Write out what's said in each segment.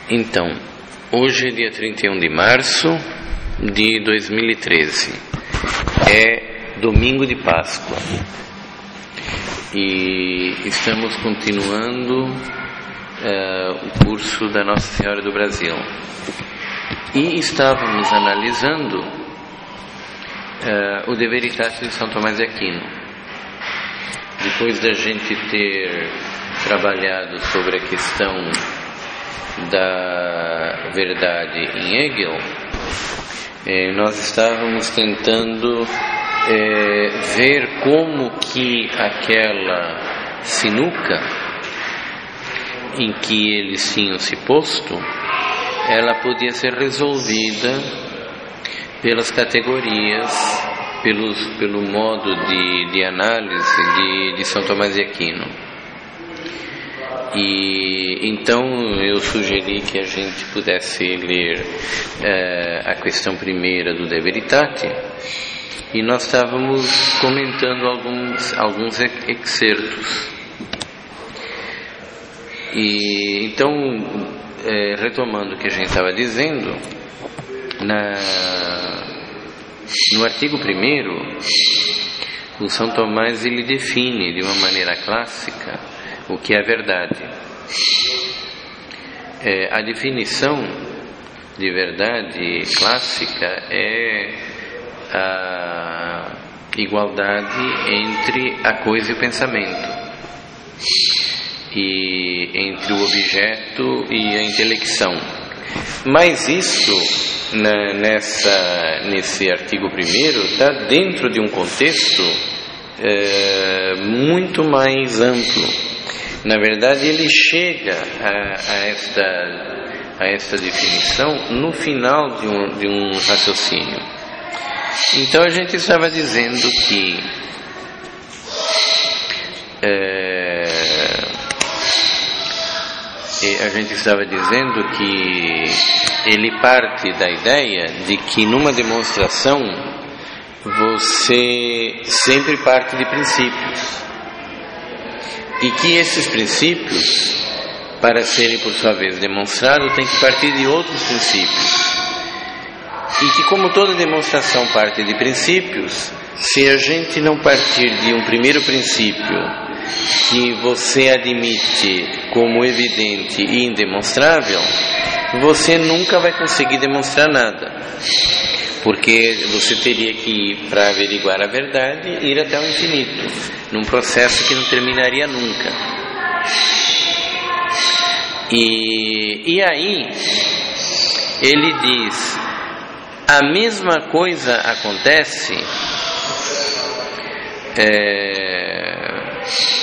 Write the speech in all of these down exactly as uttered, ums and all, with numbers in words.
Então, hoje é dia trinta e um de março de dois mil e treze, é domingo de Páscoa e estamos continuando uh, o curso da Nossa Senhora do Brasil e estávamos analisando uh, o De Veritate de São Tomás de Aquino. Depois da gente ter trabalhado sobre a questão da verdade em Hegel, eh, nós estávamos tentando eh, ver como que aquela sinuca em que eles tinham se posto, ela podia ser resolvida pelas categorias, pelos, pelo modo de, de análise de, de São Tomás de Aquino. E então eu sugeri que a gente pudesse ler eh, a questão primeira do De Veritate, e nós estávamos comentando alguns, alguns excertos. E então, eh, retomando o que a gente estava dizendo, na, no artigo primeiro, o São Tomás ele define de uma maneira clássica o que é a verdade. É, a definição de verdade clássica é a igualdade entre a coisa e o pensamento, e entre o objeto e a intelecção. Mas isso, na, nessa, nesse artigo primeiro, está dentro de um contexto é, muito mais amplo. Na verdade, ele chega a, a, esta, a esta definição no final de um, de um raciocínio. Então, a gente estava dizendo que é, a gente estava dizendo que ele parte da ideia de que numa demonstração você sempre parte de princípios. E que esses princípios, para serem por sua vez demonstrados, têm que partir de outros princípios. E que, como toda demonstração parte de princípios, se a gente não partir de um primeiro princípio que você admite como evidente e indemonstrável, você nunca vai conseguir demonstrar nada. Porque você teria que, para averiguar a verdade, ir até o infinito, num processo que não terminaria nunca. E, e aí, ele diz, a mesma coisa acontece é,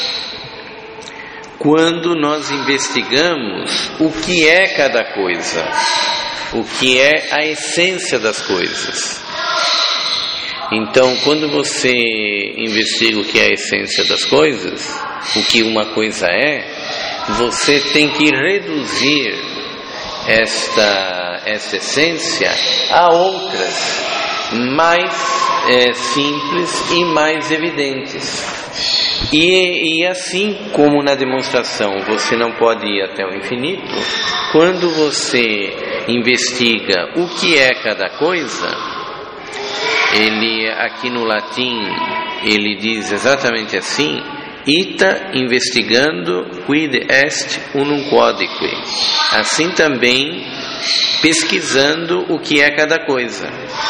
quando nós investigamos o que é cada coisa, o que é a essência das coisas. Então, quando você investiga o que é a essência das coisas, o que uma coisa é, você tem que reduzir esta, esta essência a outras mais é, simples e mais evidentes. E, e assim como na demonstração você não pode ir até o infinito, quando você investiga o que é cada coisa, ele aqui no latim ele diz exatamente assim: ita investigando quid est unum quodque. Assim também pesquisando o que é cada coisa.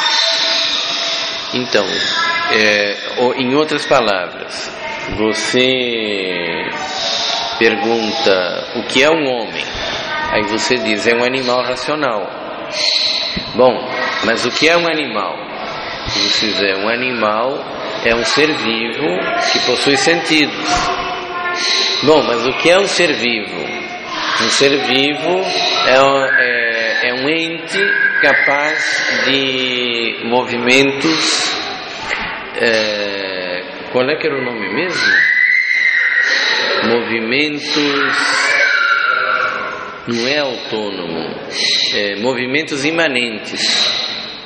Então, é, em outras palavras, você pergunta o que é um homem, aí você diz, é um animal racional. Bom, mas o que é um animal? Você diz, é um animal, é um ser vivo que possui sentidos. Bom, mas o que é um ser vivo? Um ser vivo é um, é, é um ente capaz de movimentos. É, qual é que era o nome mesmo? Movimentos. Não é autônomo, é, movimentos imanentes.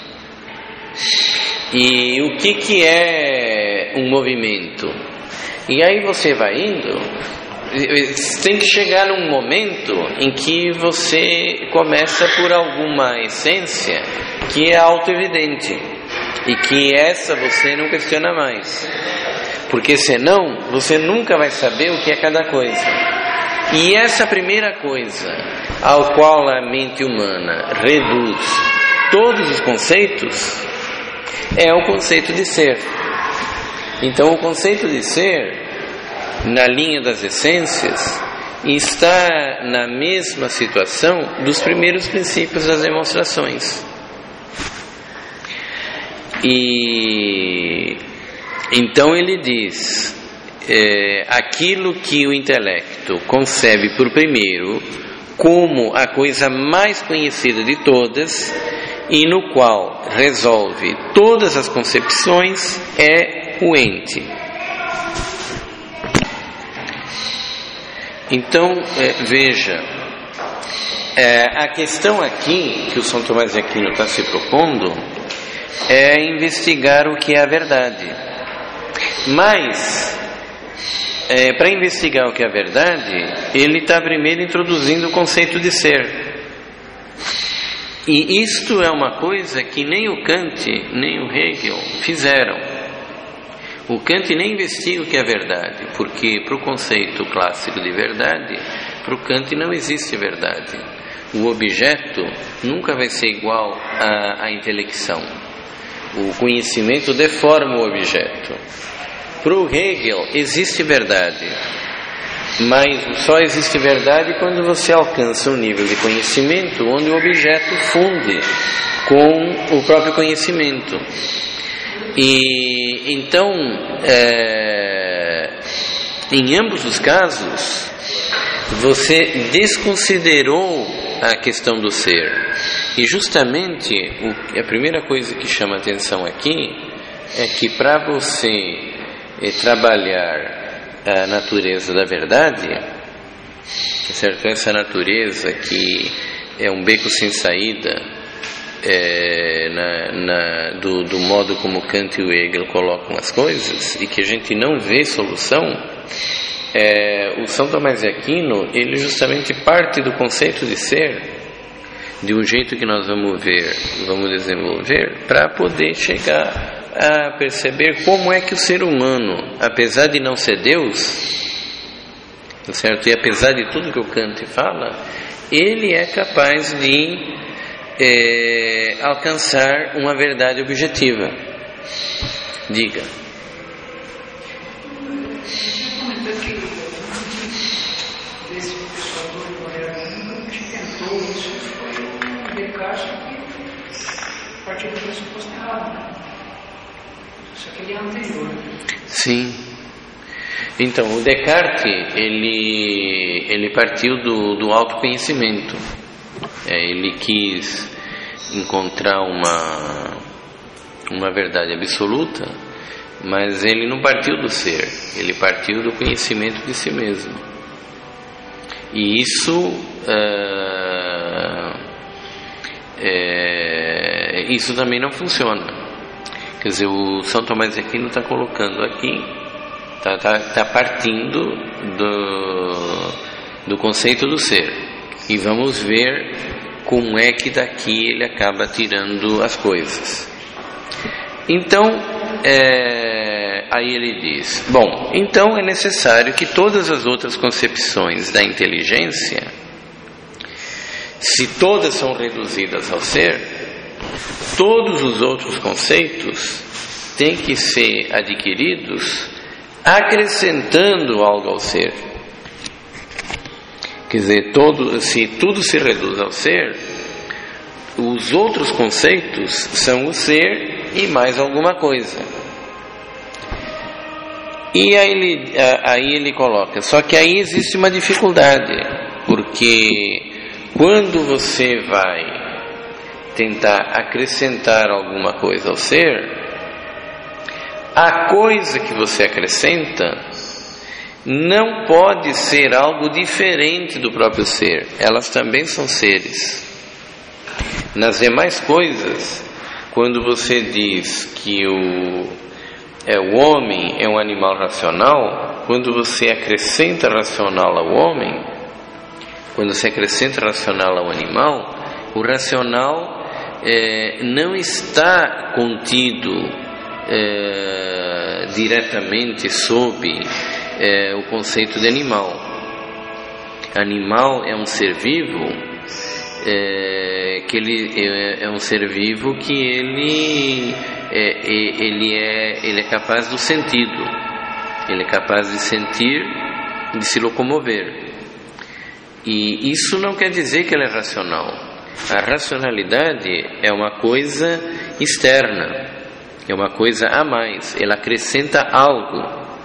E o que, que é um movimento? E aí você vai indo, tem que chegar num momento em que você começa por alguma essência que é auto-evidente e que essa você não questiona mais, porque senão você nunca vai saber o que é cada coisa. E essa primeira coisa ao qual a mente humana reduz todos os conceitos é o conceito de ser. Então o conceito de ser, na linha das essências, está na mesma situação dos primeiros princípios das demonstrações. E então ele diz, é, aquilo que o intelecto concebe por primeiro como a coisa mais conhecida de todas e no qual resolve todas as concepções é o ente. Então, é, veja, é, a questão aqui que o São Tomás de Aquino está se propondo é investigar o que é a verdade. Mas, é, para investigar o que é a verdade, ele está primeiro introduzindo o conceito de ser. E isto é uma coisa que nem o Kant, nem o Hegel fizeram. O Kant nem investiga o que é verdade, porque para o conceito clássico de verdade, para o Kant não existe verdade. O objeto nunca vai ser igual à, à intelecção. O conhecimento deforma o objeto. Para o Hegel existe verdade, mas só existe verdade quando você alcança um nível de conhecimento onde o objeto funde com o próprio conhecimento. E então, é, em ambos os casos, você desconsiderou a questão do ser. E justamente o, a primeira coisa que chama a atenção aqui é que para você é, trabalhar a natureza da verdade, certo? Essa natureza que é um beco sem saída, É, na, na, do, do modo como Kant e o Hegel colocam as coisas, e que a gente não vê solução, é, o São Tomás de Aquino, ele justamente parte do conceito de ser, de um jeito que nós vamos ver, vamos desenvolver, para poder chegar a perceber como é que o ser humano, apesar de não ser Deus, certo? E apesar de tudo que o Kant fala, ele é capaz de É, alcançar uma verdade objetiva. Diga. Desse pessoal do Coreano que tentou isso foi um Descartes que partiu do pressuposto errado. Isso aqui é anterior. Sim. Então, o Descartes ele, ele partiu do, do autoconhecimento. É, ele quis encontrar uma, uma verdade absoluta, mas ele não partiu do ser, ele partiu do conhecimento de si mesmo. E isso, uh, é, isso também não funciona. Quer dizer, o São Tomás de Aquino está colocando aqui, está tá, tá partindo do, do conceito do ser. E vamos ver como é que daqui ele acaba tirando as coisas. Então, é, aí ele diz, bom, então é necessário que todas as outras concepções da inteligência, se todas são reduzidas ao ser, todos os outros conceitos têm que ser adquiridos acrescentando algo ao ser. Quer dizer, todo, se tudo se reduz ao ser, os outros conceitos são o ser e mais alguma coisa. E aí ele, aí ele coloca, só que aí existe uma dificuldade, porque quando você vai tentar acrescentar alguma coisa ao ser, a coisa que você acrescenta não pode ser algo diferente do próprio ser. Elas também são seres. Nas demais coisas, quando você diz que o, é, o homem é um animal racional, quando você acrescenta racional ao homem, quando você acrescenta racional ao animal, o racional é, não está contido é, diretamente sob é, o conceito de animal. Animal é um ser vivo, é, que ele é, é um ser vivo que ele é, ele é ele é capaz do sentido, ele é capaz de sentir, de se locomover. E isso não quer dizer que ele é racional. A racionalidade é uma coisa externa, é uma coisa a mais, ela acrescenta algo.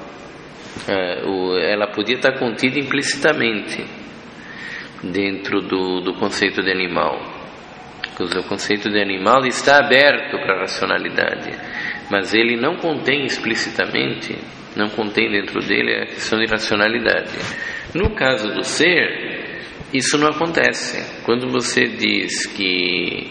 Ela podia estar contida implicitamente dentro do, do conceito de animal. O conceito de animal está aberto para a racionalidade, mas ele não contém explicitamente, não contém dentro dele a questão de racionalidade. No caso do ser, isso não acontece. Quando você diz que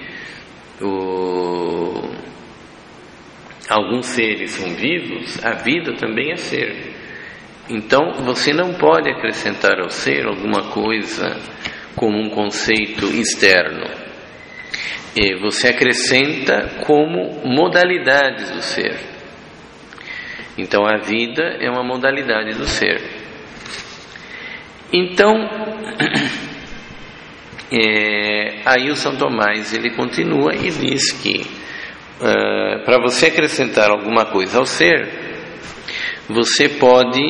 o, alguns seres são vivos, a vida também é ser. Então você não pode acrescentar ao ser alguma coisa como um conceito externo. E você acrescenta como modalidades do ser. Então a vida é uma modalidade do ser. Então é, aí o São Tomás ele continua e diz que uh, para você acrescentar alguma coisa ao ser, você pode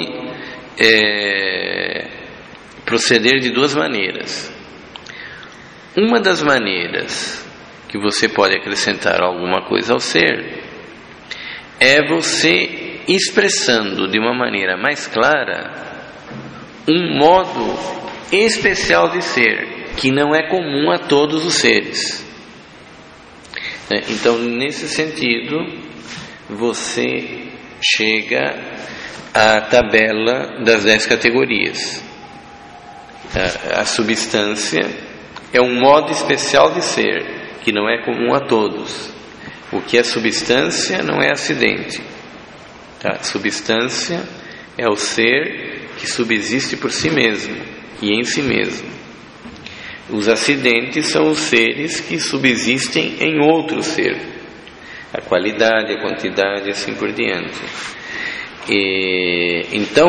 é, proceder de duas maneiras. Uma das maneiras que você pode acrescentar alguma coisa ao ser é você expressando de uma maneira mais clara um modo especial de ser, que não é comum a todos os seres. Então, nesse sentido, você chega à tabela das dez categorias. A, a substância é um modo especial de ser, que não é comum a todos. O que é substância não é acidente. Tá? Substância é o ser que subsiste por si mesmo e em si mesmo. Os acidentes são os seres que subsistem em outro ser, a qualidade, a quantidade e assim por diante. E, então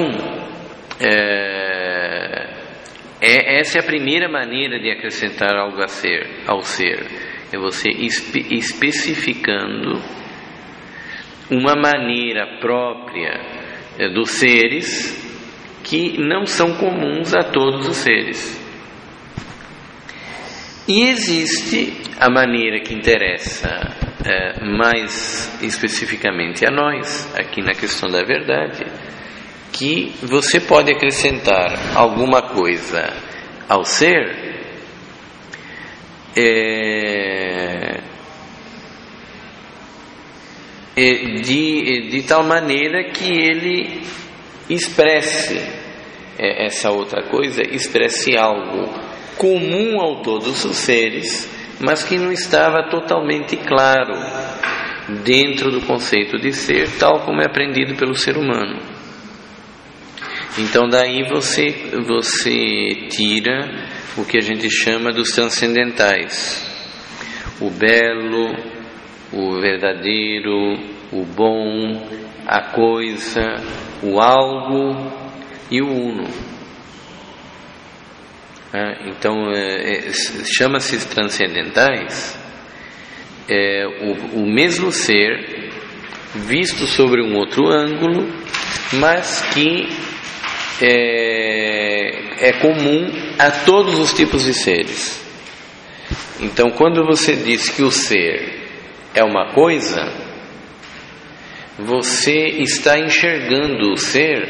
é, é, essa é a primeira maneira de acrescentar algo a ser, ao ser, é você espe, especificando uma maneira própria é, dos seres que não são comuns a todos os seres. E existe a maneira que interessa é, mais especificamente a nós, aqui na questão da verdade, que você pode acrescentar alguma coisa ao ser é, de, de tal maneira que ele expresse é, essa outra coisa, expresse algo comum a todos os seres, mas que não estava totalmente claro dentro do conceito de ser, tal como é aprendido pelo ser humano. Então daí você, você tira o que a gente chama dos transcendentais: o belo, o verdadeiro, o bom, a coisa, o algo e o uno. Então é, é, chama-se transcendentais é, o, o mesmo ser visto sobre um outro ângulo, mas que é, é comum a todos os tipos de seres. Então quando você diz que o ser é uma coisa, você está enxergando o ser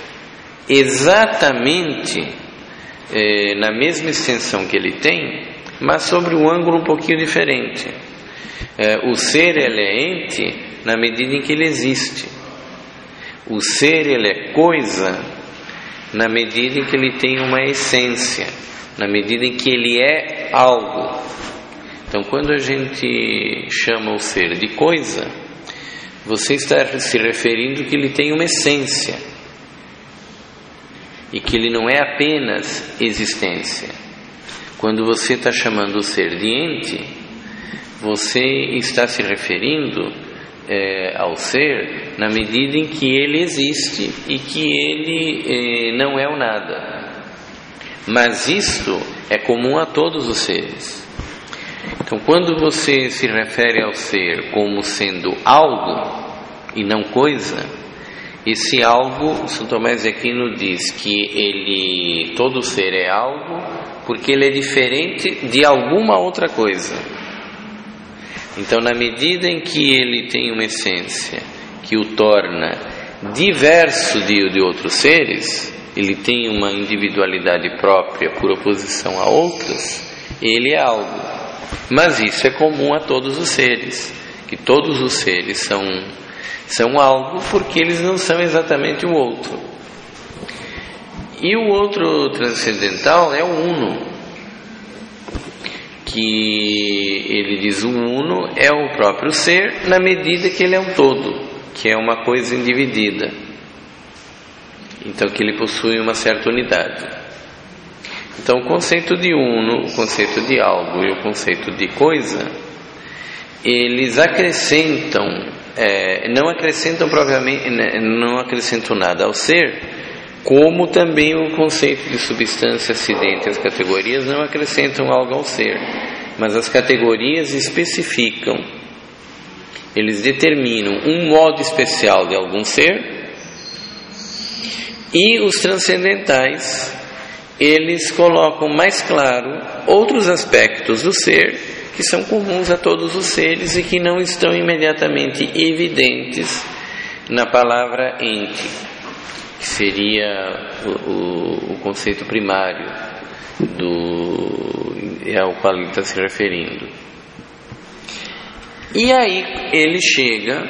exatamente É, na mesma extensão que ele tem, mas sobre um ângulo um pouquinho diferente. É, o ser ele é ente na medida em que ele existe. O ser ele é coisa na medida em que ele tem uma essência, na medida em que ele é algo. Então, quando a gente chama o ser de coisa, você está se referindo que ele tem uma essência. e que ele não é apenas existência. Quando você está chamando o ser de ente, você está se referindo é, ao ser na medida em que ele existe e que ele é, não é o nada. Mas isto é comum a todos os seres. Então, quando você se refere ao ser como sendo algo e não coisa, esse algo, São Tomás de Aquino diz que ele, todo ser é algo porque ele é diferente de alguma outra coisa. Então, na medida em que ele tem uma essência que o torna diverso de, de outros seres, ele tem uma individualidade própria por oposição a outras, ele é algo. Mas isso é comum a todos os seres, que todos os seres são, são algo porque eles não são exatamente o outro. E o outro transcendental é o uno, que ele diz o uno é o próprio ser na medida que ele é um todo, que é uma coisa individida. Então que ele possui uma certa unidade. Então o conceito de uno, o conceito de algo e o conceito de coisa, eles acrescentam, é, não acrescentam propriamente, não acrescentam nada ao ser, como também o conceito de substância, acidente e as categorias não acrescentam algo ao ser, mas as categorias especificam, eles determinam um modo especial de algum ser, e os transcendentais, eles colocam mais claro outros aspectos do ser que são comuns a todos os seres e que não estão imediatamente evidentes na palavra ente, que seria o, o, o conceito primário do, ao qual ele está se referindo. E aí ele chega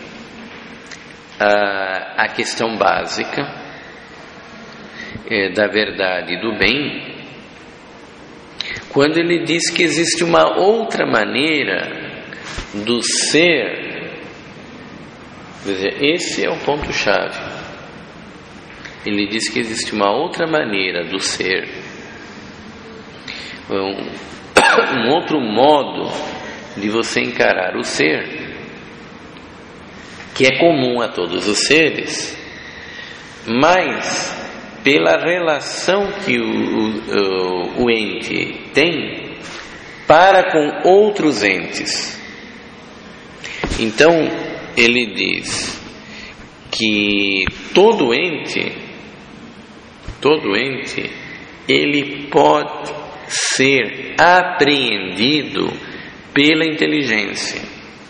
à, à questão básica é, da verdade e do bem, quando ele diz que existe uma outra maneira do ser. Quer dizer, esse é o ponto-chave. Ele diz que existe uma outra maneira do ser, um, um outro modo de você encarar o ser, que é comum a todos os seres, mas pela relação que o, o, o ente tem para com outros entes. Então ele diz que todo ente, todo ente, ele pode ser apreendido pela inteligência.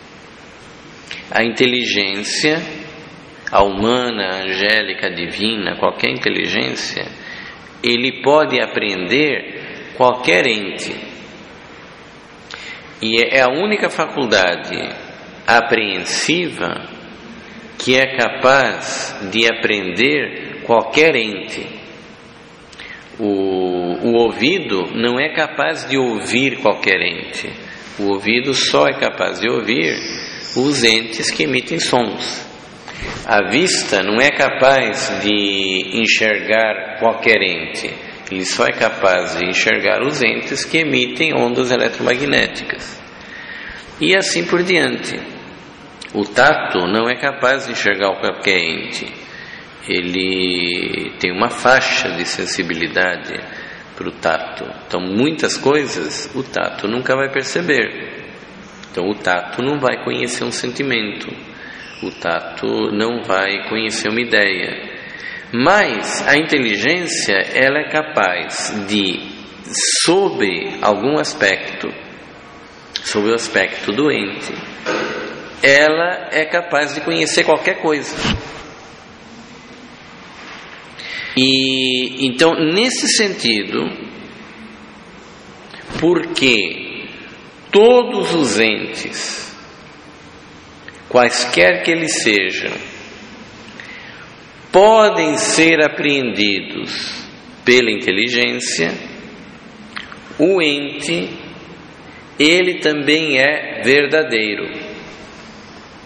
A inteligência, a humana, a angélica, a divina, qualquer inteligência, ele pode apreender qualquer ente. E é a única faculdade apreensiva que é capaz de aprender qualquer ente. O, o ouvido não é capaz de ouvir qualquer ente. O ouvido só é capaz de ouvir os entes que emitem sons. A vista não é capaz de enxergar qualquer ente. Ele só é capaz de enxergar os entes que emitem ondas eletromagnéticas. E assim por diante. O tato não é capaz de enxergar qualquer ente. Ele tem uma faixa de sensibilidade para o tato. Então, muitas coisas o tato nunca vai perceber. Então, o tato não vai conhecer um sentimento. O tato não vai conhecer uma ideia. Mas a inteligência, ela é capaz de, sob algum aspecto, sob o aspecto do ente, ela é capaz de conhecer qualquer coisa. E então, nesse sentido, porque todos os entes, quaisquer que eles sejam, podem ser apreendidos pela inteligência, o ente, ele também é verdadeiro.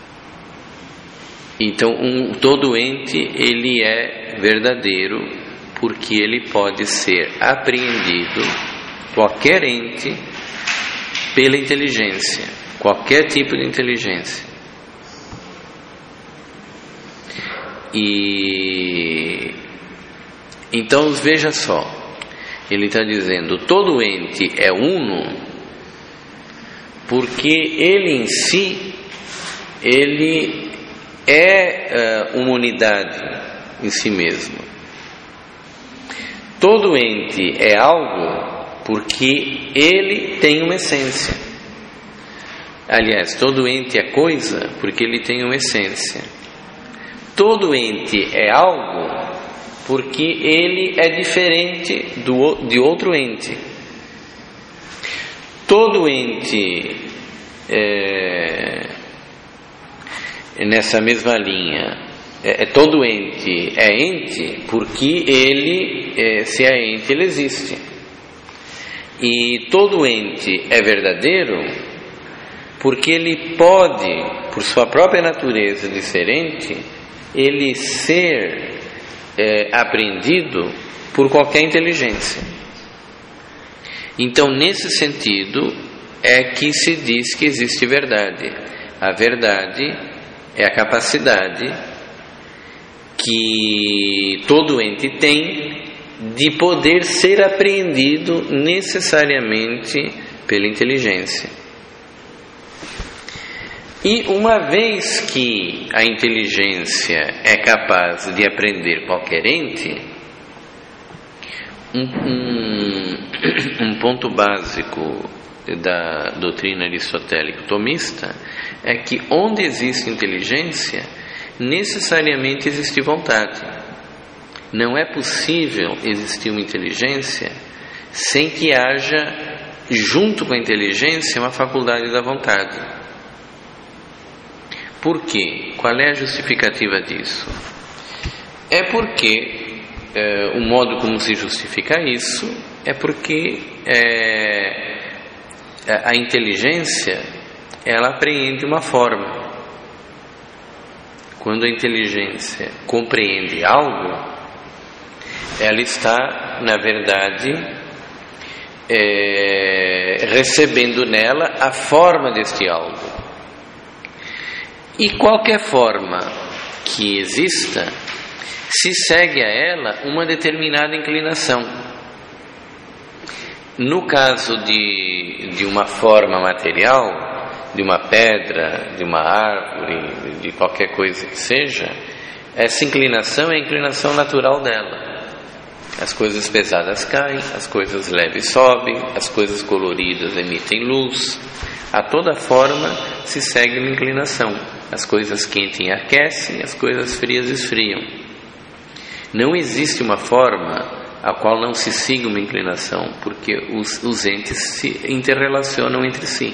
Então, um, todo ente, ele é verdadeiro porque ele pode ser apreendido, qualquer ente, pela inteligência, qualquer tipo de inteligência. E então veja só, ele está dizendo, todo ente é uno, porque ele em si, ele é uh, uma unidade em si mesmo. Todo ente é algo porque ele tem uma essência. Aliás, todo ente é coisa porque ele tem uma essência. Todo ente é algo porque ele é diferente do, de outro ente. Todo ente é, nessa mesma linha, é, todo ente é ente porque ele, é, se é ente, ele existe. E todo ente é verdadeiro porque ele pode, por sua própria natureza de ser ente, ele ser é, apreendido por qualquer inteligência. Então, nesse sentido, é que se diz que existe verdade. A verdade é a capacidade que todo ente tem de poder ser apreendido necessariamente pela inteligência. E uma vez que a inteligência é capaz de aprender qualquer ente, um, um, um ponto básico da doutrina aristotélico-tomista é que onde existe inteligência, necessariamente existe vontade. Não é possível existir uma inteligência sem que haja, junto com a inteligência, uma faculdade da vontade. Por quê? Qual é a justificativa disso? É porque é, o modo como se justifica isso é porque é, a inteligência, ela apreende uma forma. Quando a inteligência compreende algo, ela está, na verdade, é, recebendo nela a forma deste algo. E qualquer forma que exista, se segue a ela uma determinada inclinação. No caso de, de uma forma material, de uma pedra, de uma árvore, de qualquer coisa que seja, essa inclinação é a inclinação natural dela. As coisas pesadas caem, as coisas leves sobem, as coisas coloridas emitem luz. A toda forma se segue uma inclinação. As coisas quentes aquecem, as coisas frias esfriam. Não existe uma forma a qual não se siga uma inclinação, porque os, os entes se interrelacionam entre si.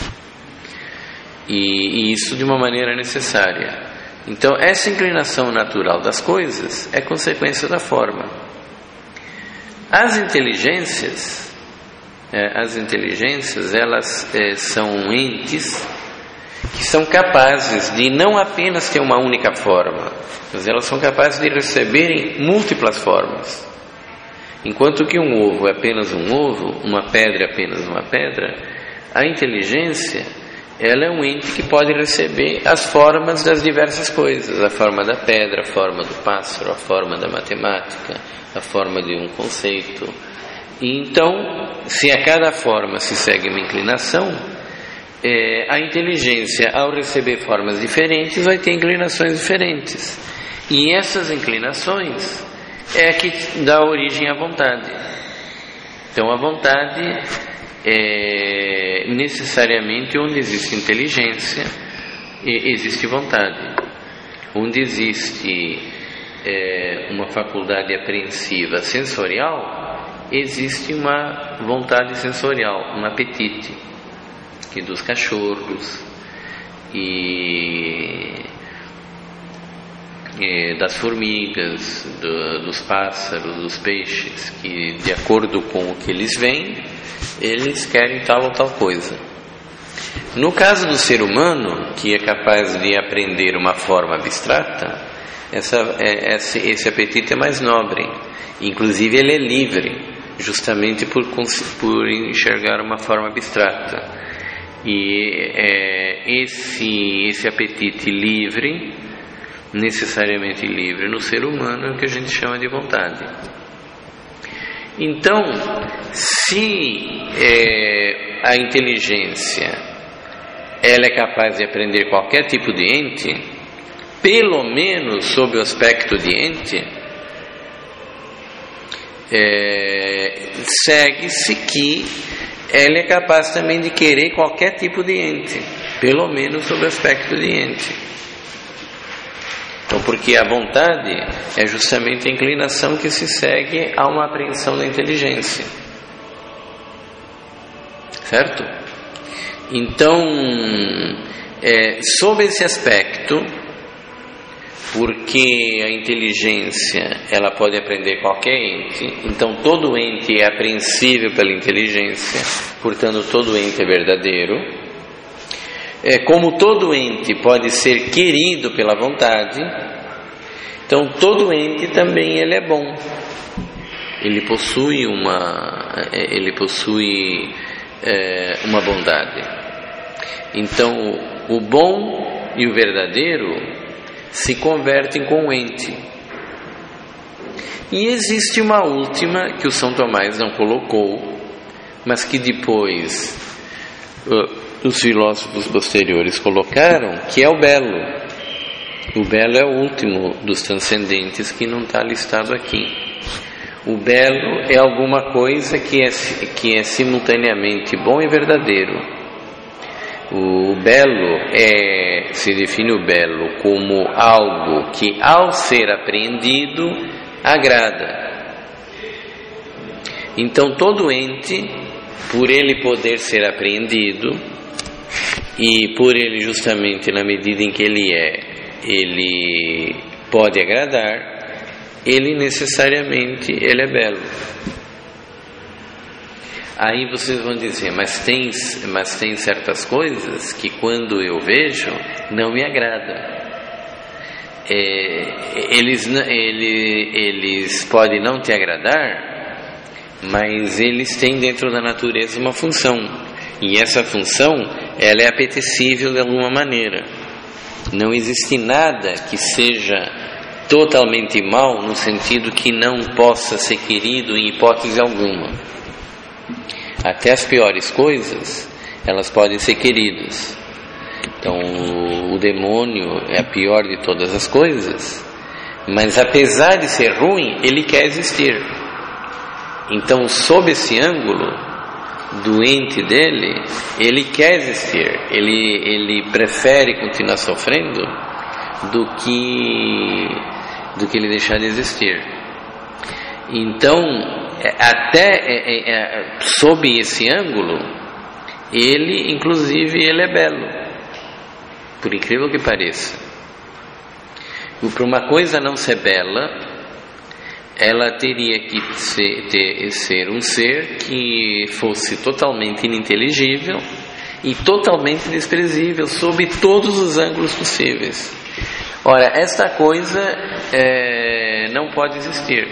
E, e isso de uma maneira necessária. Então, essa inclinação natural das coisas é consequência da forma. As inteligências... As inteligências, elas é, são entes que são capazes de não apenas ter uma única forma, mas elas são capazes de receberem múltiplas formas. Enquanto que um ovo é apenas um ovo, uma pedra é apenas uma pedra, a inteligência, ela é um ente que pode receber as formas das diversas coisas, a forma da pedra, a forma do pássaro, a forma da matemática, a forma de um conceito. E então, se a cada forma se segue uma inclinação, é, a inteligência, ao receber formas diferentes, vai ter inclinações diferentes. E essas inclinações é que dá origem à vontade. Então, a vontade é necessariamente onde existe inteligência, existe vontade. Onde existe é, uma faculdade apreensiva sensorial, existe uma vontade sensorial, um apetite, que dos cachorros e, e das formigas, do, dos pássaros, dos peixes, que de acordo com o que eles veem, eles querem tal ou tal coisa. No caso do ser humano, que é capaz de aprender uma forma abstrata, essa, esse, esse apetite é mais nobre. Inclusive ele é livre, justamente por, por enxergar uma forma abstrata. E é, esse, esse apetite livre, necessariamente livre no ser humano, é o que a gente chama de vontade. Então, se é, a inteligência ela é capaz de aprender qualquer tipo de ente, pelo menos sob o aspecto de ente, é, segue-se que ela é capaz também de querer qualquer tipo de ente, pelo menos sob o aspecto de ente. Então, porque a vontade é justamente a inclinação que se segue a uma apreensão da inteligência. Certo? Então, é, sob esse aspecto, porque a inteligência ela pode aprender qualquer ente, então todo ente é apreensível pela inteligência, portanto todo ente é verdadeiro. É, como todo ente pode ser querido pela vontade, então todo ente também ele é bom. Ele possui uma, ele possui é, uma bondade. Então o bom e o verdadeiro se convertem com o ente. E existe uma última que o São Tomás não colocou, mas que depois uh, os filósofos posteriores colocaram, que é o belo. O belo é o último dos transcendentes que não está listado aqui. O belo é alguma coisa que é, que é simultaneamente bom e verdadeiro. O belo é, se define o belo como algo que, ao ser apreendido, agrada. Então, todo ente, por ele poder ser apreendido, e por ele justamente na medida em que ele é, ele pode agradar, ele necessariamente ele é belo. Aí vocês vão dizer, mas tem, mas tem certas coisas que quando eu vejo não me agrada. É, eles, ele, eles podem não te agradar, mas eles têm dentro da natureza uma função. E essa função, ela é apetecível de alguma maneira. Não existe nada que seja totalmente mal no sentido que não possa ser querido em hipótese alguma. Até as piores coisas, elas podem ser queridas. Então, o, o demônio é a pior de todas as coisas, mas apesar de ser ruim, ele quer existir. Então, sob esse ângulo, doente dele, ele quer existir. Ele, ele prefere continuar sofrendo do que, do que ele deixar de existir. Então, até é, é, sob esse ângulo, ele, inclusive, ele é belo, por incrível que pareça. E para uma coisa não ser bela, ela teria que ser, ter, ser um ser que fosse totalmente ininteligível e totalmente desprezível, sob todos os ângulos possíveis. Ora, esta coisa é, não pode existir.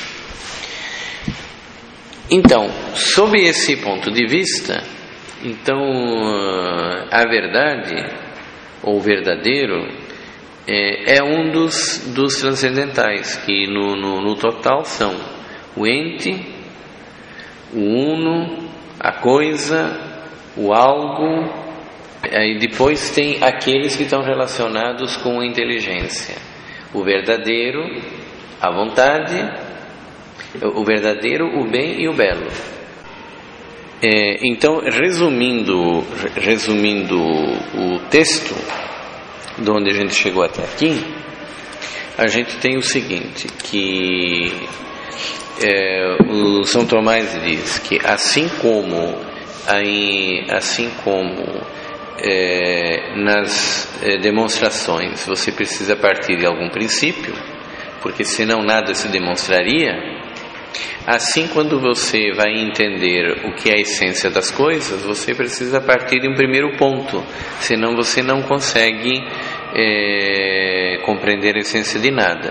Então, sob esse ponto de vista, então a verdade, ou verdadeiro, é, é um dos, dos transcendentais, que no, no, no total são o ente, o uno, a coisa, o algo, e depois tem aqueles que estão relacionados com a inteligência, o verdadeiro, a vontade, o verdadeiro, o bem e o belo. É, então, resumindo, resumindo o texto, de onde a gente chegou até aqui, a gente tem o seguinte, que é, o São Tomás diz que assim como, aí, assim como é, nas é, demonstrações você precisa partir de algum princípio, porque senão nada se demonstraria. Assim, quando você vai entender o que é a essência das coisas, você precisa partir de um primeiro ponto, senão você não consegue é, compreender a essência de nada.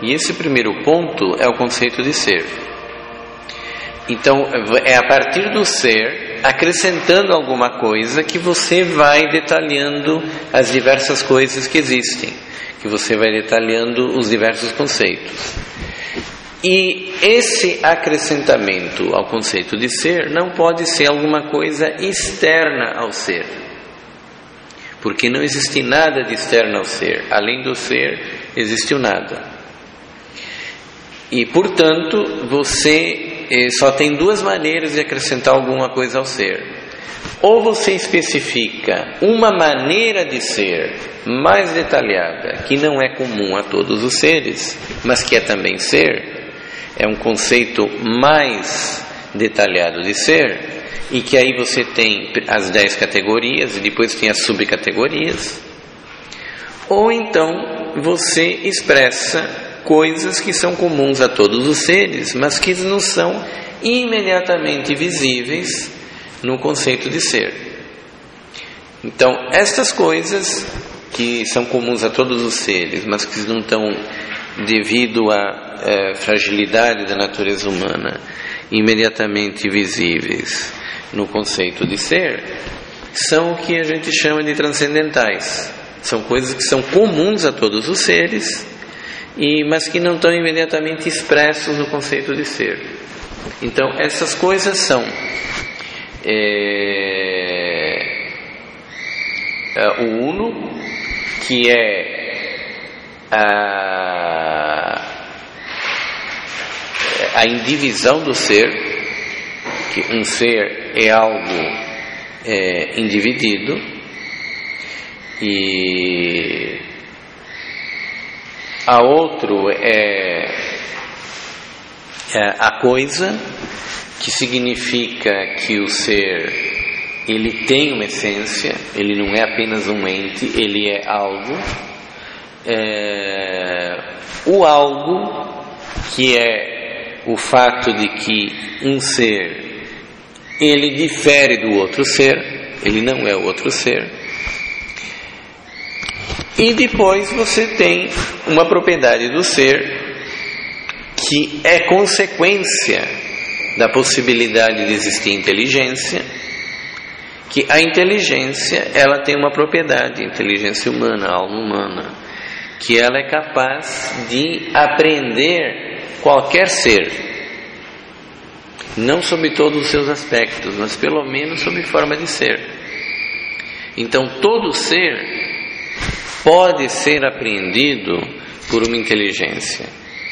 E esse primeiro ponto é o conceito de ser. Então, é a partir do ser, acrescentando alguma coisa, que você vai detalhando as diversas coisas que existem, que você vai detalhando os diversos conceitos. E esse acrescentamento ao conceito de ser não pode ser alguma coisa externa ao ser, porque não existe nada de externo ao ser. Além do ser, existe o nada. E, portanto, você eh, só tem duas maneiras de acrescentar alguma coisa ao ser. Ou você especifica uma maneira de ser mais detalhada, que não é comum a todos os seres, mas que é também ser, é um conceito mais detalhado de ser, e que aí você tem as dez categorias e depois tem as subcategorias. Ou então você expressa coisas que são comuns a todos os seres, mas que não são imediatamente visíveis no conceito de ser. Então, estas coisas que são comuns a todos os seres, mas que não estão, devido à é, fragilidade da natureza humana, imediatamente visíveis no conceito de ser, são o que a gente chama de transcendentais. São coisas que são comuns a todos os seres, E, mas que não estão imediatamente expressos no conceito de ser. Então, essas coisas são é, é, o uno, que é a, a indivisão do ser, que um ser é algo é, individido, e a outro é, é a coisa, que significa que o ser, ele tem uma essência, ele não é apenas um ente, ele é algo. É, o algo, que é o fato de que um ser, ele difere do outro ser, ele não é o outro ser. E depois você tem uma propriedade do ser que é consequência da possibilidade de existir inteligência, que a inteligência, ela tem uma propriedade, a inteligência humana, a alma humana, que ela é capaz de aprender qualquer ser, não sob todos os seus aspectos, mas pelo menos sob forma de ser. Então todo ser pode ser apreendido por uma inteligência,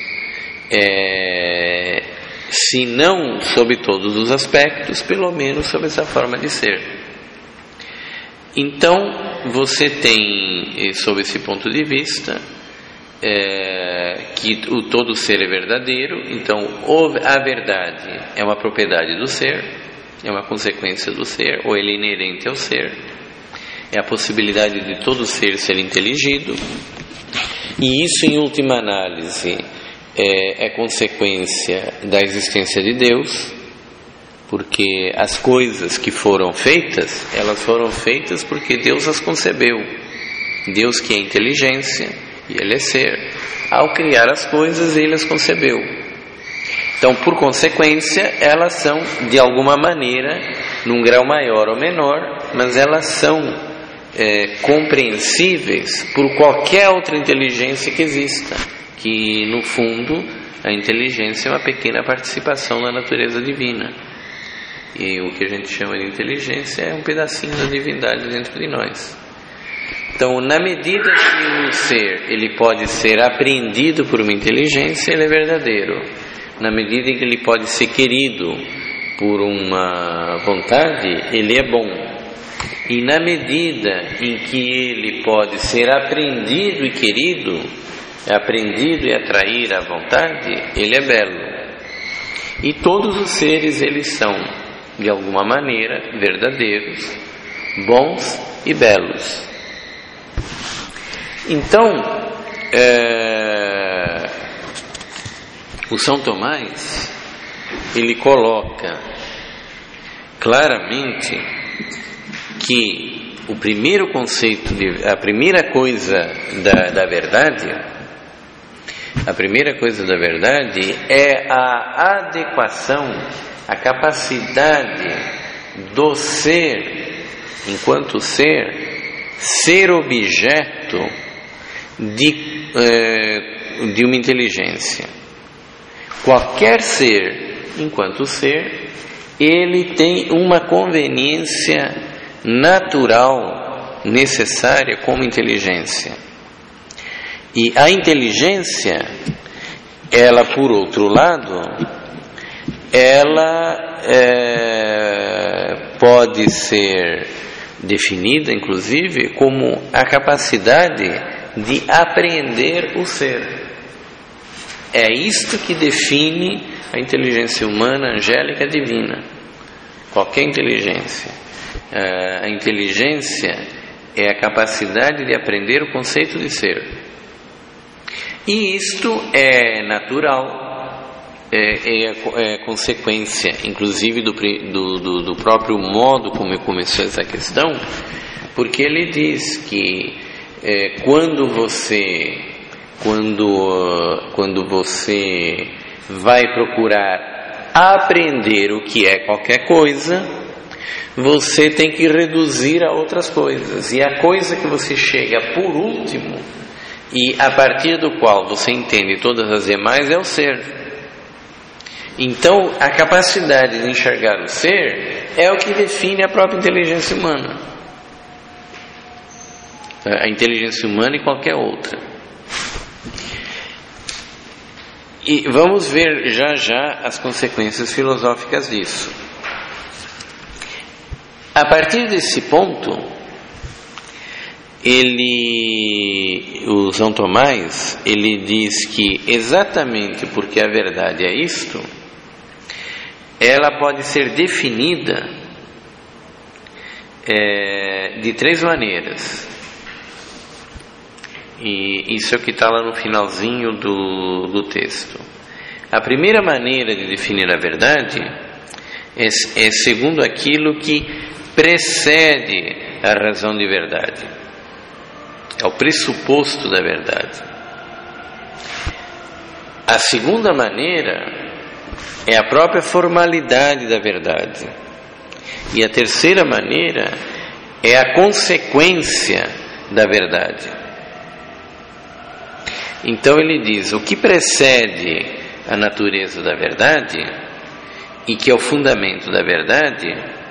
é, se não sob todos os aspectos, pelo menos sob essa forma de ser. Então, você tem, sob esse ponto de vista, é, que o todo ser é verdadeiro. Então, a verdade é uma propriedade do ser, é uma consequência do ser, ou ele é inerente ao ser. É a possibilidade de todo ser ser inteligido, e isso, em última análise, é, é consequência da existência de Deus, porque as coisas que foram feitas, elas foram feitas porque Deus as concebeu. Deus, que é inteligência, e Ele é ser, ao criar as coisas, Ele as concebeu. Então, por consequência, elas são, de alguma maneira, num grau maior ou menor, mas elas são É, compreensíveis por qualquer outra inteligência que exista, que no fundo a inteligência é uma pequena participação da natureza divina, e o que a gente chama de inteligência é um pedacinho da divindade dentro de nós. Então, na medida que o ser, ele pode ser apreendido por uma inteligência, ele é verdadeiro. Na medida em que ele pode ser querido por uma vontade, ele é bom. E na medida em que ele pode ser aprendido e querido, aprendido e atrair à vontade, ele é belo. E todos os seres, eles são, de alguma maneira, verdadeiros, bons e belos. Então, é, o São Tomás, ele coloca claramente que o primeiro conceito, de, a primeira coisa da, da verdade A primeira coisa da verdade é a adequação, a capacidade do ser, enquanto ser, ser objeto de, eh, de uma inteligência. Qualquer ser, enquanto ser, ele tem uma conveniência natural, necessária como inteligência. E a inteligência, ela, por outro lado, ela é, pode ser definida, inclusive, como a capacidade de apreender o ser. É isto que define a inteligência humana, angélica, divina. Qualquer inteligência. A inteligência é a capacidade de aprender o conceito de ser. E isto é natural, é, é, é consequência, inclusive, do, do, do próprio modo como começou essa questão, porque ele diz que é, quando você... Quando, quando você vai procurar aprender o que é qualquer coisa, você tem que reduzir a outras coisas. E a coisa que você chega por último, e a partir do qual você entende todas as demais, é o ser. Então, a capacidade de enxergar o ser é o que define a própria inteligência humana. A inteligência humana e qualquer outra. E vamos ver já já as consequências filosóficas disso. A partir desse ponto, ele, o São Tomás, ele diz que exatamente porque a verdade é isto, ela pode ser definida é, de três maneiras. E isso é o que está lá no finalzinho do, do texto. A primeira maneira de definir a verdade é, é segundo aquilo que precede a razão de verdade. É o pressuposto da verdade. A segunda maneira é a própria formalidade da verdade. E a terceira maneira é a consequência da verdade. Então ele diz, o que precede a natureza da verdade, e que é o fundamento da verdade,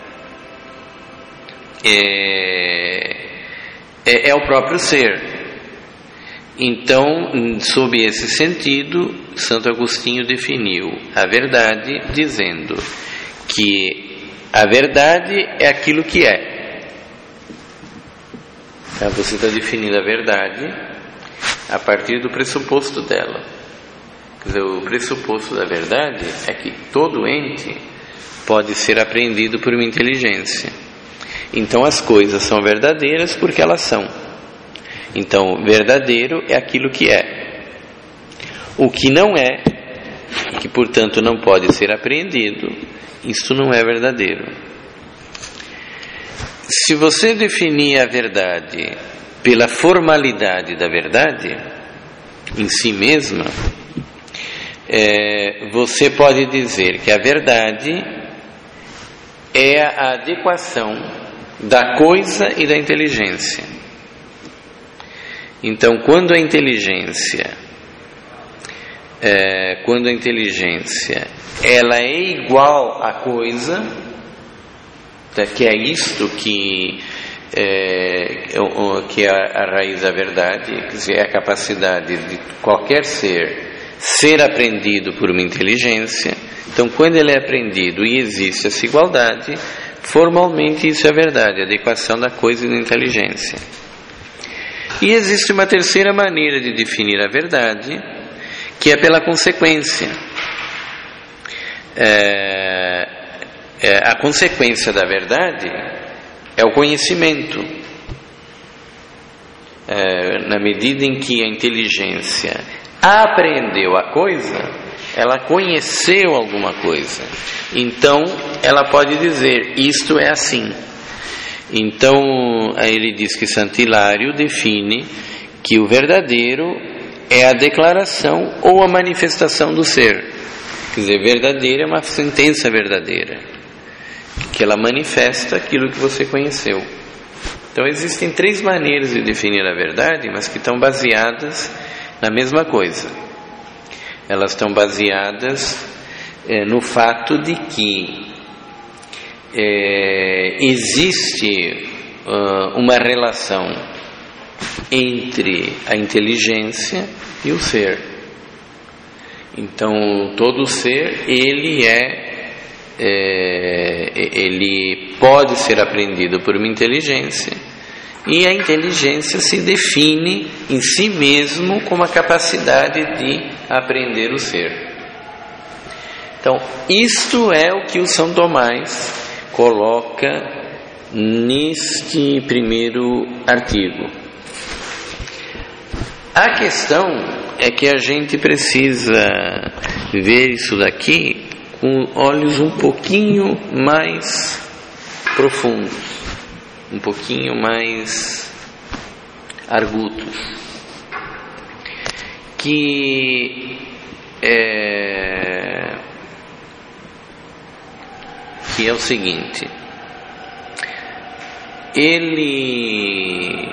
é, é, é o próprio ser. Então, sob esse sentido, Santo Agostinho definiu a verdade dizendo que a verdade é aquilo que é. Então, você está definindo a verdade a partir do pressuposto dela. Quer dizer, o pressuposto da verdade é que todo ente pode ser apreendido por uma inteligência. Então as coisas são verdadeiras porque elas são. Então, verdadeiro é aquilo que é. O que não é, e que portanto não pode ser apreendido, isso não é verdadeiro. Se você definir a verdade pela formalidade da verdade em si mesma, é, você pode dizer que a verdade é a adequação da coisa e da inteligência. Então, quando a inteligência, é, quando a inteligência, ela é igual à coisa, que é isto que É, que é a raiz da verdade, quer dizer, é a capacidade de qualquer ser ser aprendido por uma inteligência. Então, quando ele é aprendido e existe essa igualdade, formalmente isso é verdade, a adequação da coisa e da inteligência. E existe uma terceira maneira de definir a verdade, que é pela consequência. É, é, a consequência da verdade é o conhecimento. É, na medida em que a inteligência aprendeu a coisa, ela conheceu alguma coisa. Então, ela pode dizer, isto é assim. Então, aí ele diz que Santo Hilário define que o verdadeiro é a declaração ou a manifestação do ser. Quer dizer, verdadeira é uma sentença verdadeira, que ela manifesta aquilo que você conheceu. Então existem três maneiras de definir a verdade, mas que estão baseadas na mesma coisa. Elas estão baseadas é, no fato de que é, existe uh, uma relação entre a inteligência e o ser. Então todo ser ele é, é ele pode ser aprendido por uma inteligência, e a inteligência se define em si mesmo como a capacidade de aprender o ser. Então isto é o que o São Tomás coloca neste primeiro artigo. A questão é que a gente precisa ver isso daqui com olhos um pouquinho mais profundos, um pouquinho mais argutos, que é, que é o seguinte: ele,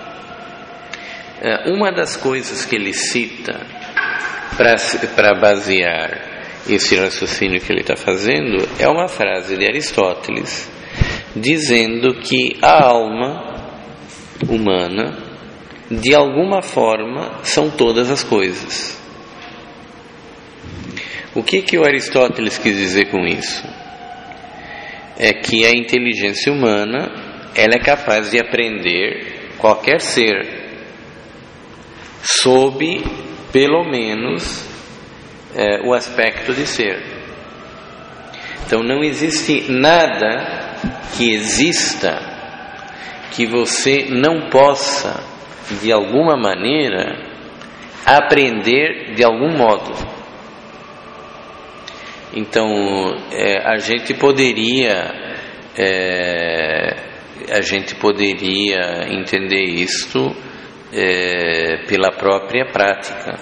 uma das coisas que ele cita para basear esse raciocínio que ele está fazendo é uma frase de Aristóteles, dizendo que a alma humana, de alguma forma, são todas as coisas. O que que o Aristóteles quis dizer com isso? É que a inteligência humana, ela é capaz de aprender qualquer ser, sob, pelo menos, é, o aspecto de ser. Então não existe nada que exista que você não possa, de alguma maneira, aprender de algum modo. Então é, a gente poderia é, a gente poderia entender isto é, pela própria prática.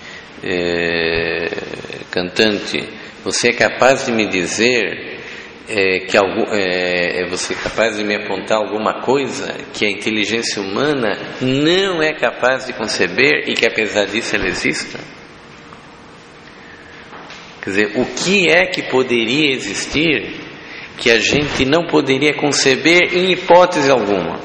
É, cantante, você é capaz de me dizer é, que algum, é, você é capaz de me apontar alguma coisa que a inteligência humana não é capaz de conceber e que apesar disso ela exista? Quer dizer, o que é que poderia existir que a gente não poderia conceber em hipótese alguma?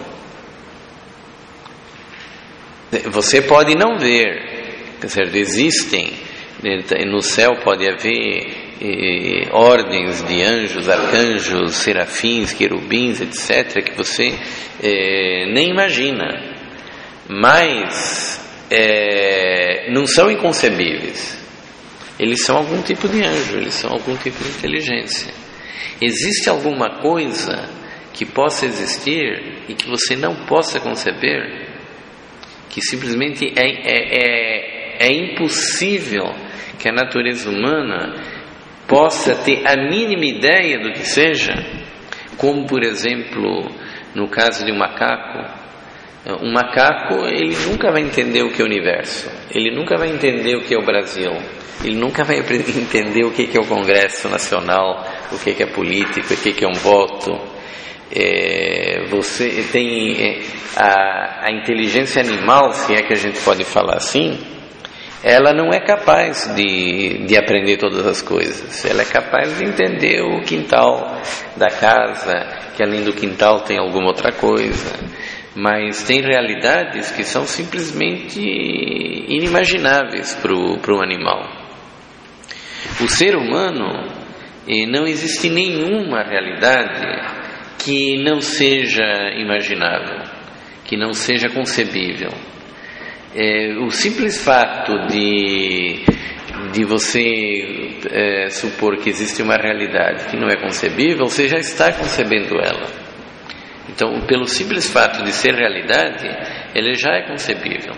Você pode não ver, quer dizer, existem, no céu pode haver eh, ordens de anjos, arcanjos, serafins, querubins, etcétera, que você eh, nem imagina, mas eh, não são inconcebíveis. Eles são algum tipo de anjo, eles são algum tipo de inteligência. Existe alguma coisa que possa existir e que você não possa conceber, que simplesmente é, é, é, é impossível que a natureza humana possa ter a mínima ideia do que seja, como por exemplo no caso de um macaco. Um macaco, ele nunca vai entender o que é o universo, ele nunca vai entender o que é o Brasil, ele nunca vai entender o que é o Congresso Nacional, o que é política, o que é um voto. É, você tem é, a, a inteligência animal, se é que a gente pode falar assim, ela não é capaz de, de aprender todas as coisas. Ela é capaz de entender o quintal da casa, que além do quintal tem alguma outra coisa, mas tem realidades que são simplesmente inimagináveis para o animal. O ser humano, não existe nenhuma realidade que não seja imaginável, que não seja concebível. É, o simples fato de, de você é, supor que existe uma realidade que não é concebível, você já está concebendo ela. Então, pelo simples fato de ser realidade, ela já é concebível.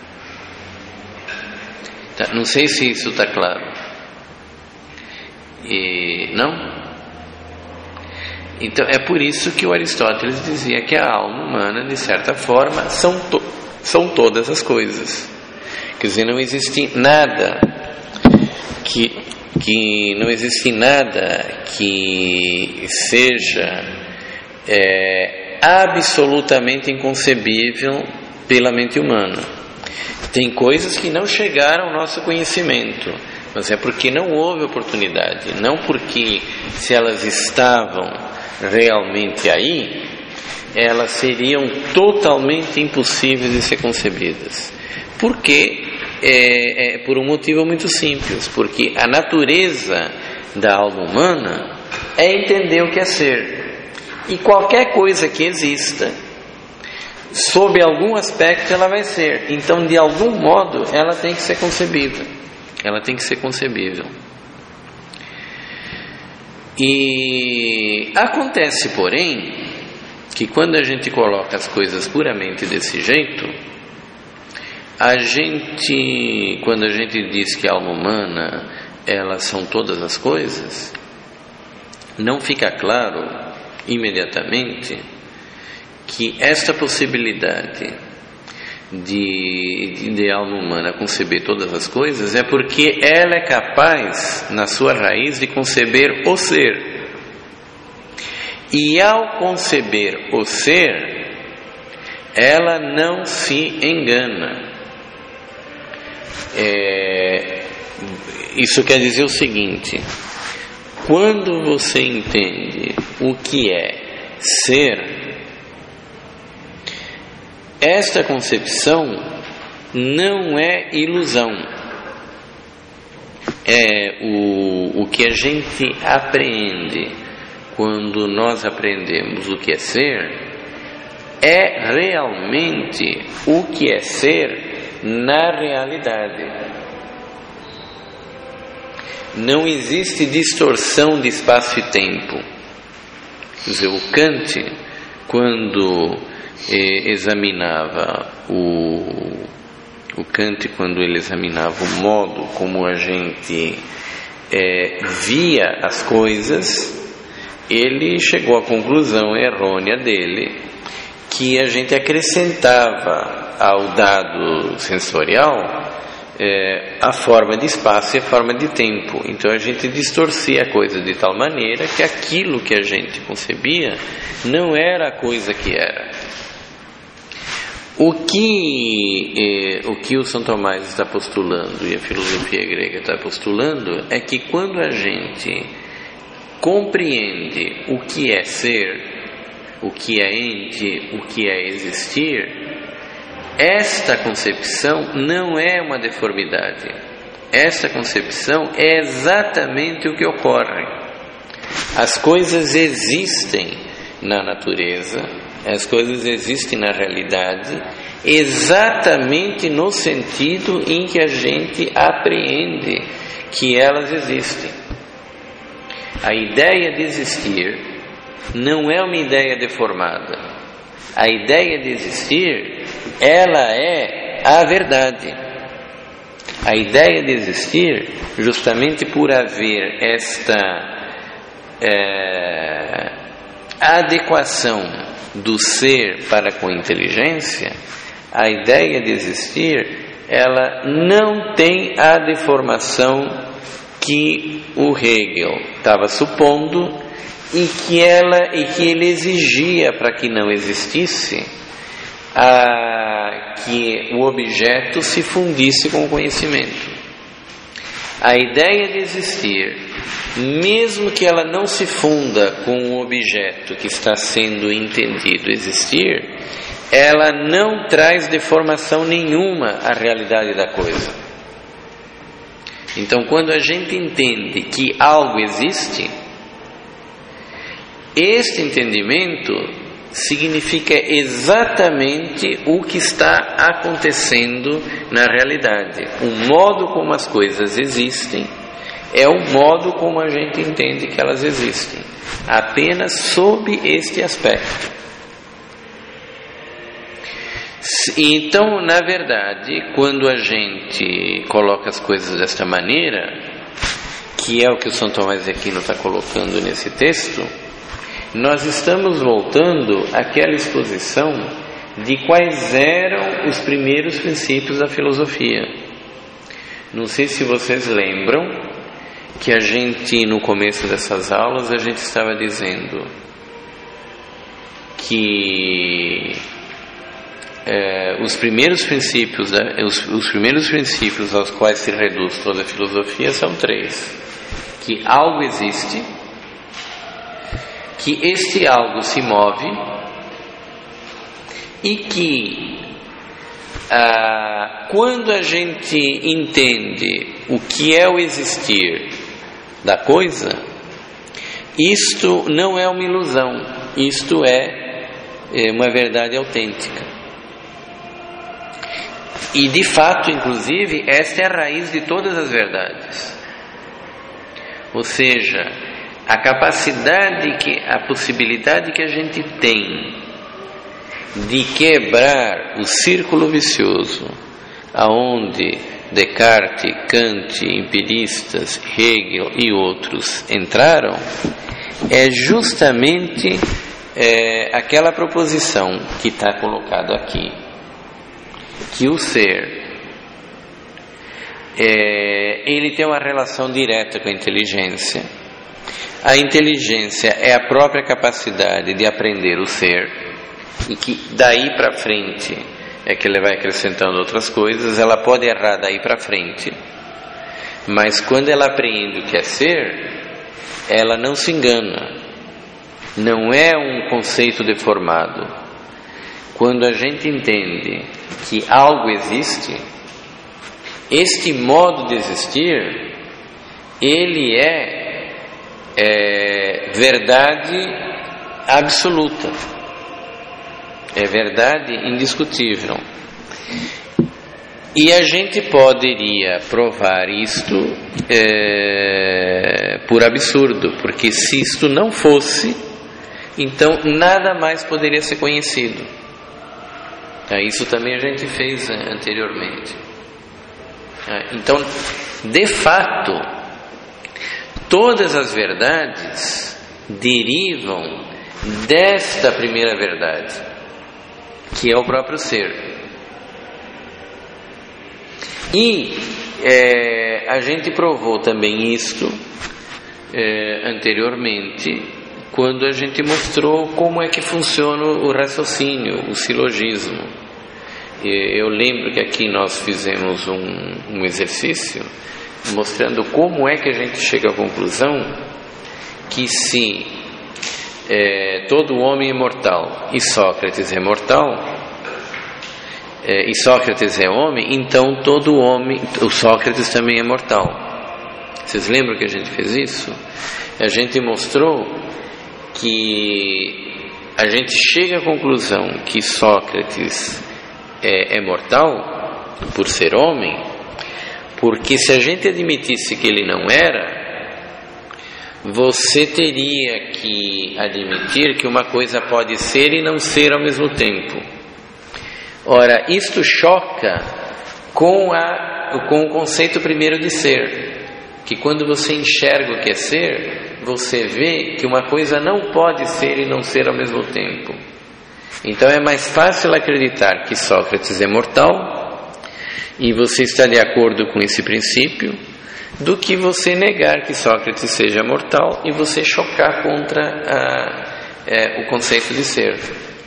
Tá, não sei se isso está claro. E, não? Então é por isso que o Aristóteles dizia que a alma humana, de certa forma, são, to- são todas as coisas. Quer dizer, não existe nada que, que não existe nada que seja é, absolutamente inconcebível pela mente humana. Tem coisas que não chegaram ao nosso conhecimento, mas é porque não houve oportunidade, não porque se elas estavam realmente aí, elas seriam totalmente impossíveis de ser concebidas. Porque é, é por um motivo muito simples, porque a natureza da alma humana é entender o que é ser, e qualquer coisa que exista, sob algum aspecto ela vai ser. Então, de algum modo, ela tem que ser concebível. Ela tem que ser concebível. E acontece, porém, que quando a gente coloca as coisas puramente desse jeito, a gente, quando a gente diz que a alma humana, elas são todas as coisas, não fica claro imediatamente que esta possibilidade de, de, de alma humana conceber todas as coisas é porque ela é capaz, na sua raiz, de conceber o ser. E ao conceber o ser, ela não se engana. É, isso quer dizer o seguinte: quando você entende o que é ser, esta concepção não é ilusão. É o, o que a gente apreende quando nós aprendemos o que é ser, é realmente o que é ser na realidade. Não existe distorção de espaço e tempo. Quer dizer, o Kant, quando eh, examinava o, o Kant, quando ele examinava o modo como a gente eh, via as coisas, ele chegou à conclusão errônea dele que a gente acrescentava ao dado sensorial é, a forma de espaço e a forma de tempo. Então a gente distorcia a coisa de tal maneira que aquilo que a gente concebia não era a coisa que era. O que, é, o que o São Tomás está postulando e a filosofia grega está postulando é que quando a gente compreende o que é ser, o que é ente, o que é existir, esta concepção não é uma deformidade. Esta concepção é exatamente o que ocorre. As coisas existem na natureza, as coisas existem na realidade, exatamente no sentido em que a gente apreende que elas existem. A ideia de existir não é uma ideia deformada. A ideia de existir, ela é a verdade. A ideia de existir, justamente por haver esta é, adequação do ser para com a inteligência, a ideia de existir, ela não tem a deformação que o Hegel estava supondo e que, ela, e que ele exigia para que não existisse, a, que o objeto se fundisse com o conhecimento. A ideia de existir, mesmo que ela não se funda com o objeto que está sendo entendido existir, ela não traz deformação nenhuma à realidade da coisa. Então, quando a gente entende que algo existe, este entendimento significa exatamente o que está acontecendo na realidade. O modo como as coisas existem é o modo como a gente entende que elas existem, apenas sob este aspecto. Então, na verdade, quando a gente coloca as coisas desta maneira, que é o que o São Tomás de Aquino está colocando nesse texto, nós estamos voltando àquela exposição de quais eram os primeiros princípios da filosofia. Não sei se vocês lembram que a gente, no começo dessas aulas, a gente estava dizendo que é, os primeiros princípios, né, os, os primeiros princípios aos quais se reduz toda a filosofia são três: que algo existe, que este algo se move e que ah, quando a gente entende o que é o existir da coisa, isto não é uma ilusão, isto é, é uma verdade autêntica. E de fato, inclusive, esta é a raiz de todas as verdades. Ou seja, a capacidade, que, a possibilidade que a gente tem de quebrar o círculo vicioso aonde Descartes, Kant, empiristas, Hegel e outros entraram, é justamente é, aquela proposição que está colocada aqui, que o ser é, ele tem uma relação direta com a inteligência. A inteligência é a própria capacidade de aprender o ser, e que daí para frente é que ele vai acrescentando outras coisas. Ela pode errar daí para frente, mas quando ela aprende o que é ser, ela não se engana, não é um conceito deformado. Quando a gente entende que algo existe, este modo de existir, ele é, é verdade absoluta, é verdade indiscutível. E a gente poderia provar isto é, por absurdo, porque se isto não fosse, então nada mais poderia ser conhecido. Isso também a gente fez anteriormente. Então, de fato, todas as verdades derivam desta primeira verdade, que é o próprio ser. E é, a gente provou também isto é, anteriormente, quando a gente mostrou como é que funciona o raciocínio, o silogismo. Eu lembro que aqui nós fizemos um, um exercício mostrando como é que a gente chega à conclusão que se é, todo homem é mortal e Sócrates é mortal, é, e Sócrates é homem, então todo homem, o Sócrates também é mortal. Vocês lembram que a gente fez isso? A gente mostrou que a gente chega à conclusão que Sócrates é, é mortal por ser homem, porque se a gente admitisse que ele não era, você teria que admitir que uma coisa pode ser e não ser ao mesmo tempo. Ora, isto choca com, a, com o conceito primeiro de ser, que quando você enxerga o que é ser, você vê que uma coisa não pode ser e não ser ao mesmo tempo. Então é mais fácil acreditar que Sócrates é mortal, e você está de acordo com esse princípio, do que você negar que Sócrates seja mortal e você chocar contra a, é, o conceito de ser.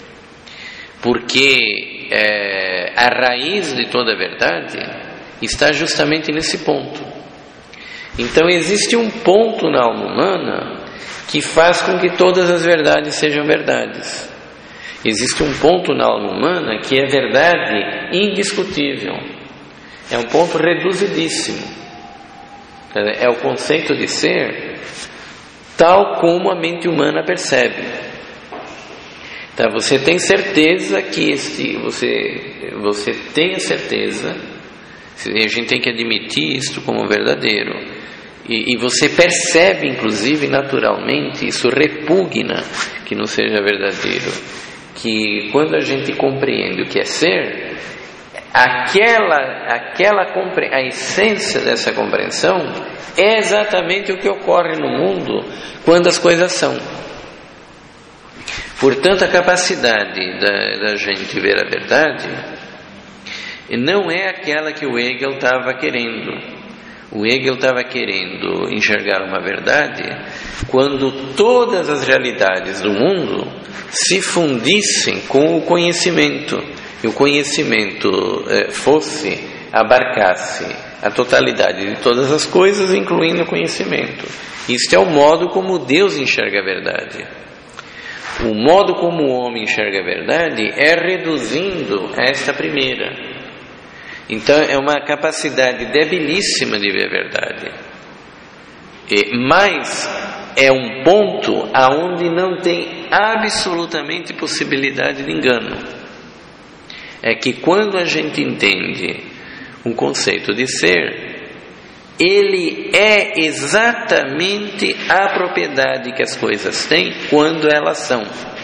Porque é, a raiz de toda a verdade está justamente nesse ponto. Então existe um ponto na alma humana que faz com que todas as verdades sejam verdades. Existe um ponto na alma humana que é verdade indiscutível. É um ponto reduzidíssimo. É o conceito de ser tal como a mente humana percebe. Então você tem certeza que este, você, você tem a certeza, a gente tem que admitir isto como verdadeiro, e, e você percebe, inclusive naturalmente, isso repugna que não seja verdadeiro, que quando a gente compreende o que é ser, aquela, aquela a essência dessa compreensão é exatamente o que ocorre no mundo quando as coisas são. Portanto, a capacidade da, da gente ver a verdade não é aquela que o Hegel estava querendo. O Hegel estava querendo enxergar uma verdade quando todas as realidades do mundo se fundissem com o conhecimento, e o conhecimento eh, fosse, abarcasse a totalidade de todas as coisas, incluindo o conhecimento. Isto é o modo como Deus enxerga a verdade. O modo como o homem enxerga a verdade é reduzindo esta primeira. Então é uma capacidade debilíssima de ver a verdade. E, mas é um ponto aonde não tem absolutamente possibilidade de engano. É que quando a gente entende um conceito de ser, ele é exatamente a propriedade que as coisas têm quando elas são.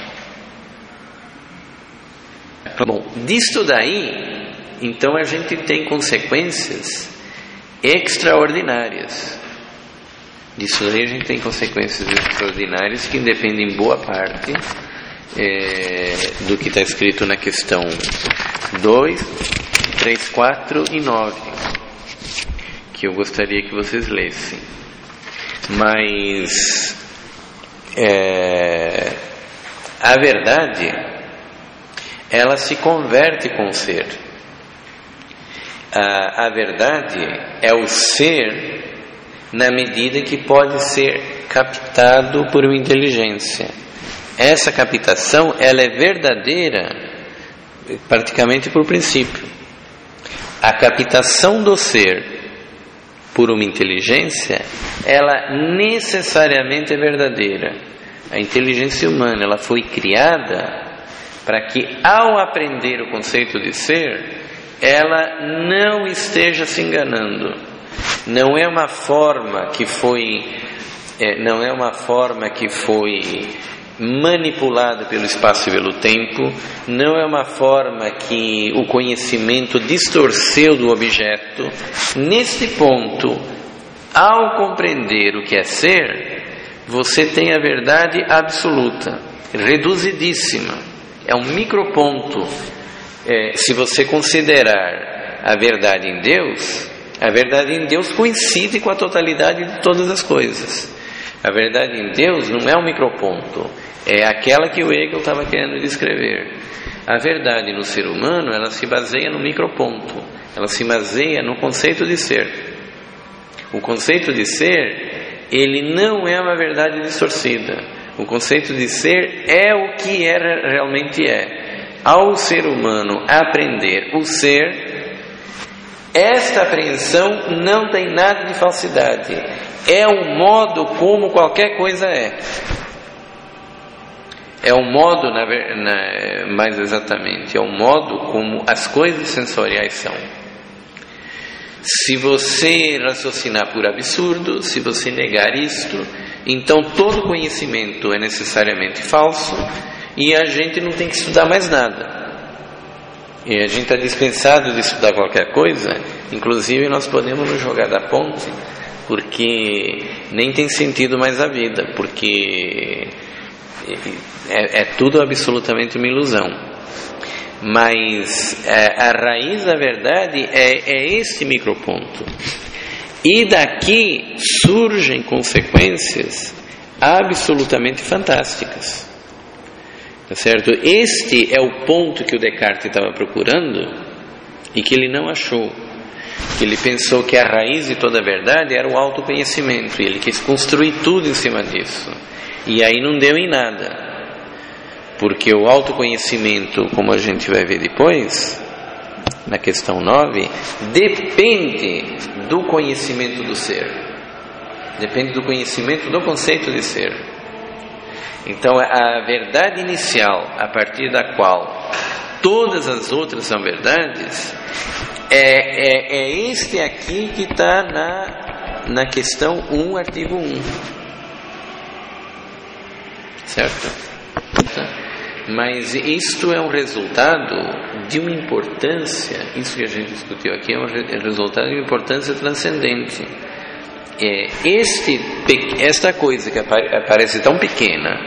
Bom, disto daí, então a gente tem consequências extraordinárias. Disso daí a gente tem consequências extraordinárias que independem em boa parte é, do que está escrito na questão dois, três, quatro e nove, que eu gostaria que vocês lessem. Mas é, a verdade, ela se converte com o ser. A, a verdade é o ser na medida que pode ser captado por uma inteligência. Essa captação, ela é verdadeira praticamente por princípio. A captação do ser por uma inteligência, ela necessariamente é verdadeira. A inteligência humana, ela foi criada para que, ao aprender o conceito de ser, ela não esteja se enganando. Não é uma forma que foi, é, não é uma forma que foi manipulada pelo espaço e pelo tempo, não é uma forma que o conhecimento distorceu do objeto. Neste ponto, ao compreender o que é ser, você tem a verdade absoluta, reduzidíssima. É um microponto. É, se você considerar a verdade em Deus, a verdade em Deus coincide com a totalidade de todas as coisas. A verdade em Deus não é um microponto, é aquela que o Hegel estava querendo descrever. A verdade no ser humano, ela se baseia no microponto, ela se baseia no conceito de ser. O conceito de ser, ele não é uma verdade distorcida. O conceito de ser é o que é, realmente é. Ao ser humano aprender o ser, esta apreensão não tem nada de falsidade. É o modo como qualquer coisa é. É o modo, na, na, mais exatamente, é o modo como as coisas sensoriais são. Se você raciocinar por absurdo, se você negar isto, então todo conhecimento é necessariamente falso e a gente não tem que estudar mais nada. E a gente está dispensado de estudar qualquer coisa, inclusive nós podemos nos jogar da ponte, porque nem tem sentido mais a vida, porque é, é tudo absolutamente uma ilusão. Mas é, a raiz da verdade é, é este microponto. E daqui surgem consequências absolutamente fantásticas. Tá certo? Este é o ponto que o Descartes estava procurando e que ele não achou. Ele pensou que a raiz de toda a verdade era o autoconhecimento, e ele quis construir tudo em cima disso. E aí não deu em nada. Porque o autoconhecimento, como a gente vai ver depois, na questão nove, depende do conhecimento do ser. Depende do conhecimento do conceito de ser. Então, a verdade inicial, a partir da qual todas as outras são verdades, é, é, é este aqui que está na, na questão um, artigo um. Certo? Mas isto é um resultado de uma importância, isso que a gente discutiu aqui é um resultado de uma importância transcendente. É, este, esta coisa que parece tão pequena,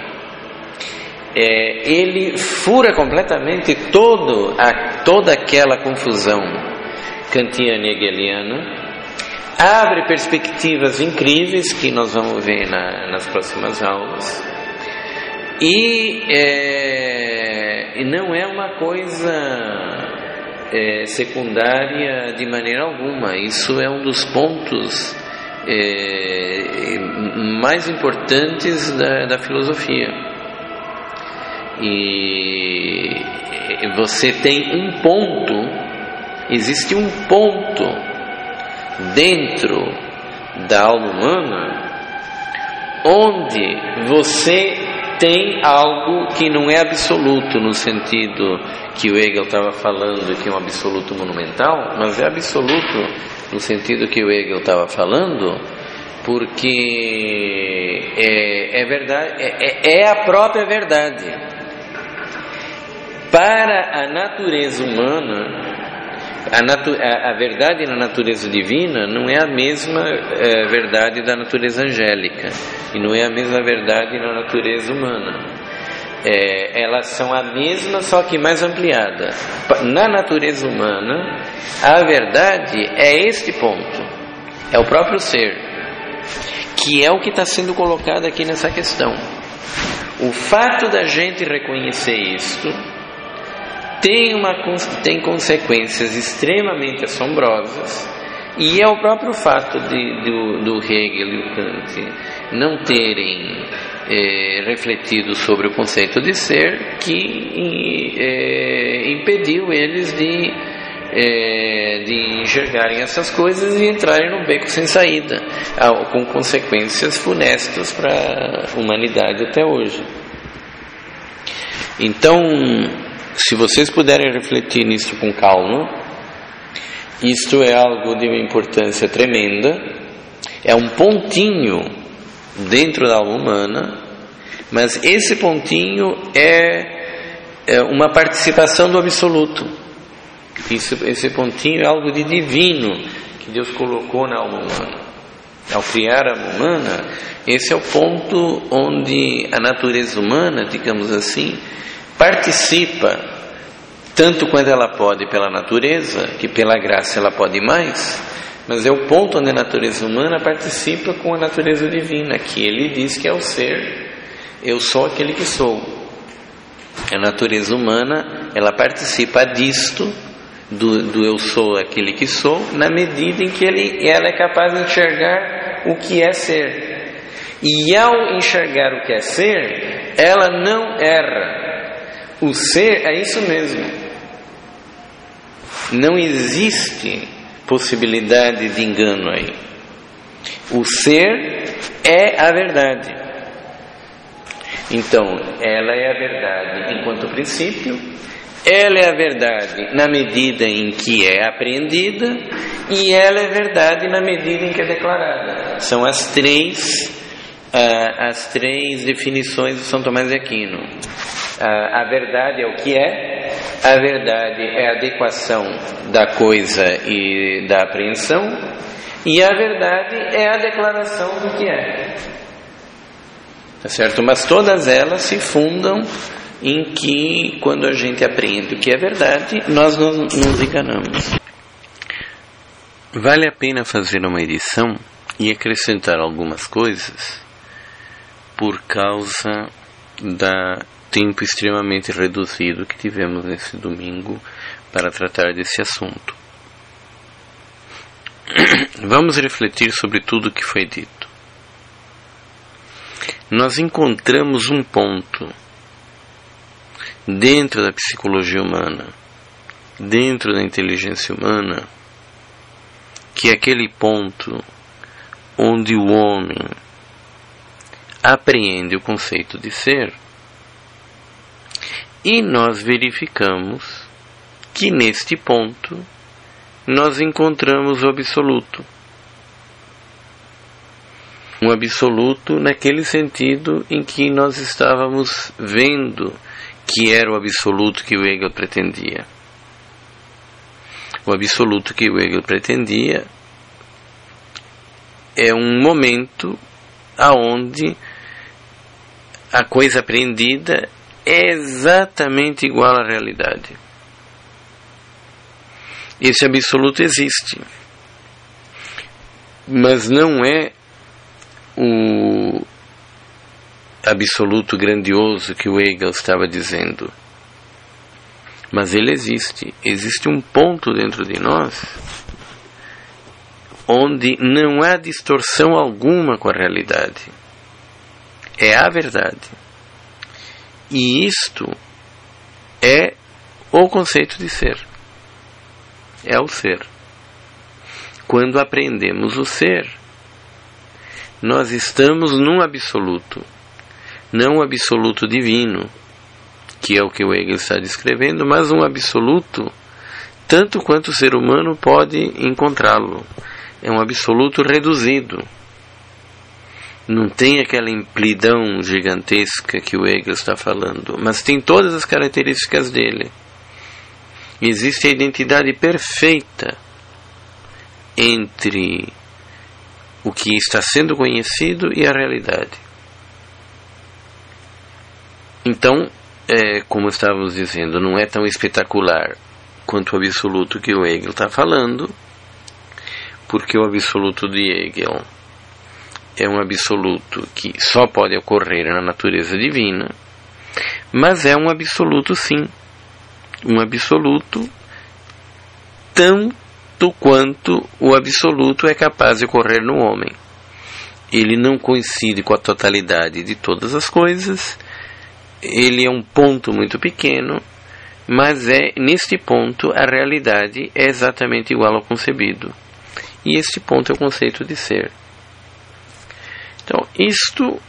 é, ele fura completamente todo a, toda aquela confusão kantiana e hegeliana, abre perspectivas incríveis que nós vamos ver na, nas próximas aulas, e, é, e não é uma coisa é, secundária de maneira alguma. Isso é um dos pontos é, mais importantes da, da filosofia. E você tem um ponto, existe um ponto dentro da alma humana onde você tem algo que não é absoluto, no sentido que o Hegel estava falando, que é um absoluto monumental, mas é absoluto no sentido que o Hegel estava falando, porque é, é verdade, é, é a própria verdade. Para a natureza humana, a, natu a, a verdade na natureza divina não é a mesma é, verdade da natureza angélica, e não é a mesma verdade na natureza humana. É, elas são a mesma, só que mais ampliada. Na natureza humana, a verdade é este ponto, é o próprio ser, que é o que está sendo colocado aqui nessa questão. O fato da gente reconhecer isto tem, uma, tem consequências extremamente assombrosas, e é o próprio fato de, do, do Hegel e o Kant não terem é, refletido sobre o conceito de ser que é, impediu eles de, é, de enxergarem essas coisas e entrarem num beco sem saída, com consequências funestas para a humanidade até hoje. Então, se vocês puderem refletir nisso com calma, isto é algo de uma importância tremenda, é um pontinho dentro da alma humana, mas esse pontinho é, é uma participação do absoluto. Isso, esse pontinho é algo de divino que Deus colocou na alma humana. Ao criar a alma humana, esse é o ponto onde a natureza humana, digamos assim, participa, tanto quanto ela pode pela natureza, que pela graça ela pode mais, mas é o ponto onde a natureza humana participa com a natureza divina, que ele diz que é o ser, eu sou aquele que sou. A natureza humana, ela participa disto, do, do eu sou aquele que sou, na medida em que ele, ela é capaz de enxergar o que é ser. E ao enxergar o que é ser, ela não erra. O ser é isso mesmo. Não existe possibilidade de engano aí. O ser é a verdade. Então, ela é a verdade enquanto princípio, ela é a verdade na medida em que é apreendida, e ela é verdade na medida em que é declarada. São as três, uh, as três definições de São Tomás de Aquino. A verdade é o que é, a verdade é a adequação da coisa e da apreensão, e a verdade é a declaração do que é. Tá certo? Mas todas elas se fundam em que, quando a gente apreende o que é verdade, nós não nos enganamos. Vale a pena fazer uma edição e acrescentar algumas coisas por causa da tempo extremamente reduzido que tivemos nesse domingo para tratar desse assunto. Vamos refletir sobre tudo o que foi dito. Nós encontramos um ponto dentro da psicologia humana, dentro da inteligência humana, que é aquele ponto onde o homem apreende o conceito de ser. E nós verificamos que neste ponto nós encontramos o absoluto. Um absoluto naquele sentido em que nós estávamos vendo que era o absoluto que o Hegel pretendia. O absoluto que o Hegel pretendia é um momento aonde a coisa apreendida é exatamente igual à realidade. Esse absoluto existe. mas não é o absoluto grandioso que o Hegel estava dizendo. Mas ele existe. Existe um ponto dentro de nós onde não há distorção alguma com a realidade. É a verdade. E isto é o conceito de ser. É o ser. Quando aprendemos o ser, nós estamos num absoluto. Não um absoluto divino, que é o que o Hegel está descrevendo, mas um absoluto tanto quanto o ser humano pode encontrá-lo. É um absoluto reduzido. Não tem aquela amplidão gigantesca que o Hegel está falando, mas tem todas as características dele. Existe a identidade perfeita entre o que está sendo conhecido e a realidade. Então, é, como estávamos dizendo, não é tão espetacular quanto o absoluto que o Hegel está falando, porque o absoluto de Hegel é um absoluto que só pode ocorrer na natureza divina, mas é um absoluto sim, um absoluto tanto quanto o absoluto é capaz de ocorrer no homem. Ele não coincide com a totalidade de todas as coisas, ele é um ponto muito pequeno, mas é neste ponto a realidade é exatamente igual ao concebido. E este ponto é o conceito de ser. Então, isto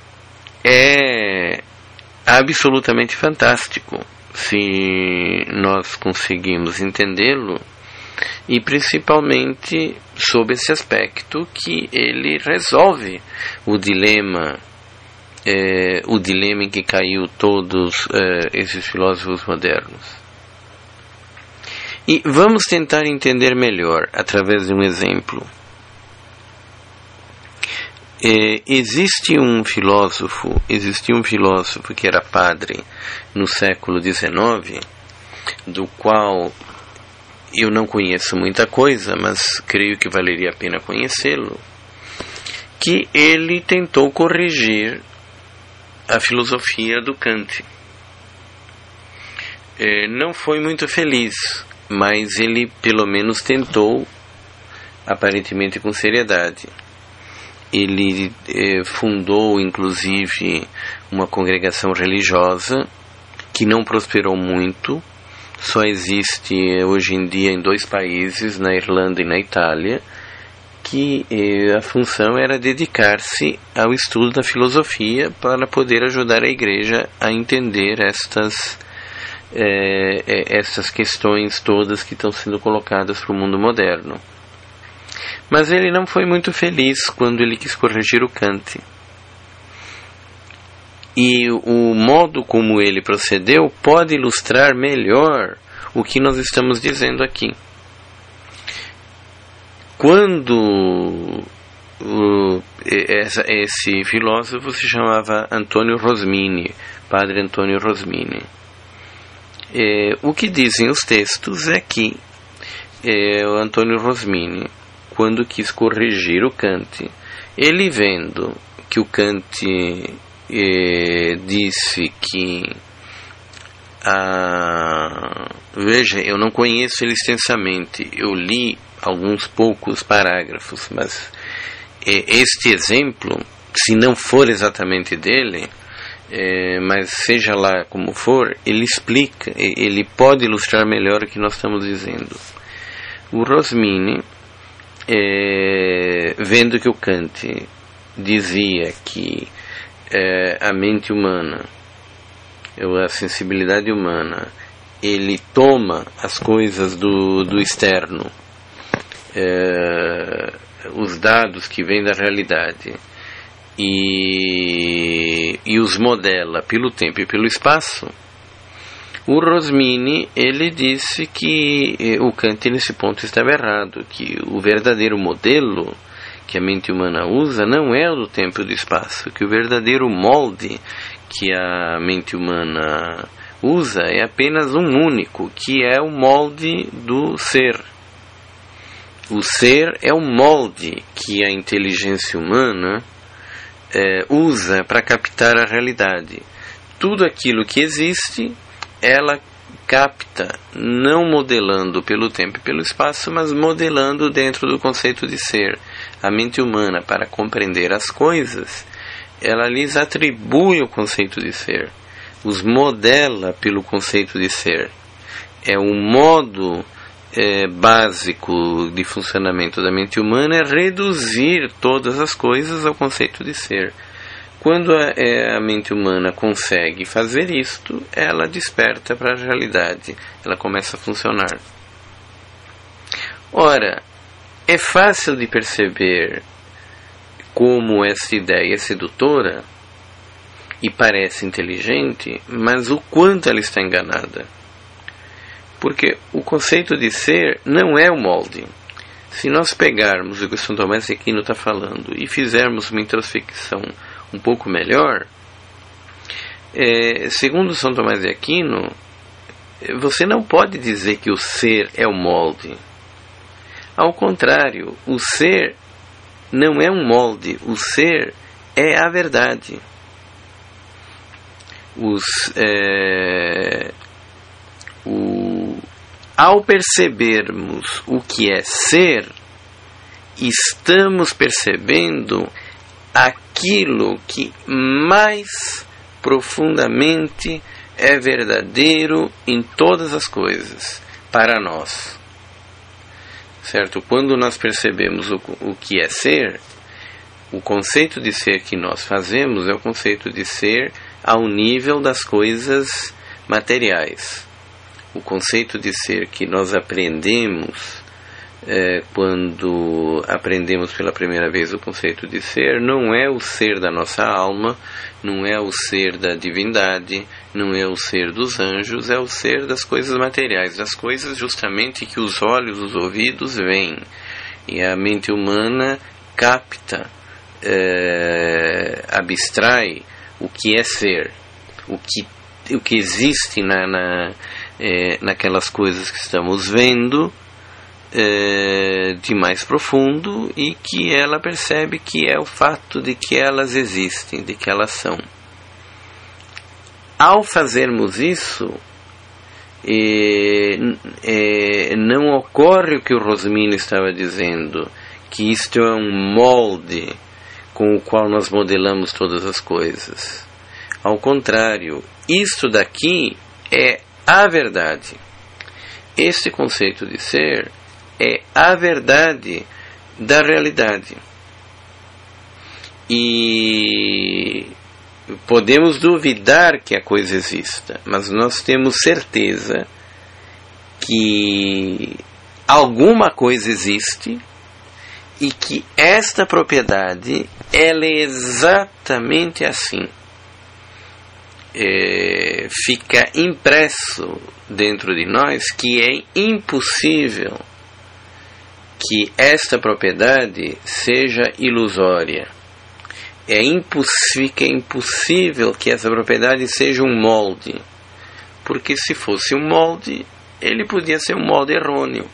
é absolutamente fantástico, se nós conseguimos entendê-lo, e principalmente sob esse aspecto que ele resolve o dilema, é, o dilema em que caiu todos é, esses filósofos modernos. E vamos tentar entender melhor através de um exemplo. É, existe um filósofo, existia um filósofo que era padre no século dezenove, do qual eu não conheço muita coisa, mas creio que valeria a pena conhecê-lo, que ele tentou corrigir a filosofia do Kant. É, não foi muito feliz, mas ele pelo menos tentou, aparentemente com seriedade. Ele eh, fundou inclusive uma congregação religiosa que não prosperou muito, só existe hoje em dia em dois países, na Irlanda e na Itália, que eh, a função era dedicar-se ao estudo da filosofia para poder ajudar a igreja a entender estas É, é, essas questões todas que estão sendo colocadas para o mundo moderno. Mas ele não foi muito feliz quando ele quis corrigir o Kant. E o modo como ele procedeu pode ilustrar melhor o que nós estamos dizendo aqui. Quando o, essa, esse filósofo se chamava Antônio Rosmini, Padre Antônio Rosmini. É, o que dizem os textos é que é, o Antônio Rosmini, quando quis corrigir o Kant, ele vendo que o Kant é, disse que a, veja, eu não conheço ele extensamente, eu li alguns poucos parágrafos, mas é, este exemplo, se não for exatamente dele, É, mas seja lá como for, ele explica, ele pode ilustrar melhor o que nós estamos dizendo. O Rosmini, é, vendo que o Kant dizia que é, a mente humana, a sensibilidade humana, ele toma as coisas do, do externo, é, os dados que vêm da realidade, E, e os modela pelo tempo e pelo espaço, o Rosmini, ele disse que eh, o Kant nesse ponto estava errado, que o verdadeiro modelo que a mente humana usa não é o do tempo e do espaço, que o verdadeiro molde que a mente humana usa é apenas um único, que é o molde do ser. O ser é o molde que a inteligência humana é, usa para captar a realidade. Tudo aquilo que existe, ela capta, não modelando pelo tempo e pelo espaço, mas modelando dentro do conceito de ser. A mente humana, para compreender as coisas, ela lhes atribui o conceito de ser, os modela pelo conceito de ser. É um modo é, básico de funcionamento da mente humana, é reduzir todas as coisas ao conceito de ser. Quando a, é, a mente humana consegue fazer isto, ela desperta para a realidade, ela começa a funcionar. Ora, é fácil de perceber como essa ideia é sedutora e parece inteligente, mas o quanto ela está enganada. Porque o conceito de ser não é o molde. Se nós pegarmos o que São Tomás de Aquino está falando e fizermos uma introspecção um pouco melhor, é, segundo São Tomás de Aquino, você não pode dizer que o ser é o molde. Ao contrário, o ser não é um molde, o ser é a verdade. Os, é, o, ao percebermos o que é ser, estamos percebendo aquilo que mais profundamente é verdadeiro em todas as coisas, para nós. Certo? Quando nós percebemos o, o que é ser, o conceito de ser que nós fazemos é o conceito de ser ao nível das coisas materiais. O conceito de ser que nós aprendemos é, quando aprendemos pela primeira vez o conceito de ser, não é o ser da nossa alma, não é o ser da divindade, não é o ser dos anjos, é o ser das coisas materiais, das coisas justamente que os olhos, os ouvidos veem. E a mente humana capta, é, abstrai o que é ser, o que, o que existe na, na, é, naquelas coisas que estamos vendo, é, de mais profundo, e que ela percebe que é o fato de que elas existem, de que elas são. Ao fazermos isso, é, é, não ocorre o que o Rosmini estava dizendo, que isto é um molde com o qual nós modelamos todas as coisas. Ao contrário, isto daqui é a verdade. Este conceito de ser é a verdade da realidade. E podemos duvidar que a coisa exista, mas nós temos certeza que alguma coisa existe e que esta propriedade, ela é exatamente assim. É, fica impresso dentro de nós que é impossível que esta propriedade seja ilusória. É imposs- fica impossível que essa propriedade seja um molde, porque se fosse um molde, ele podia ser um molde errôneo.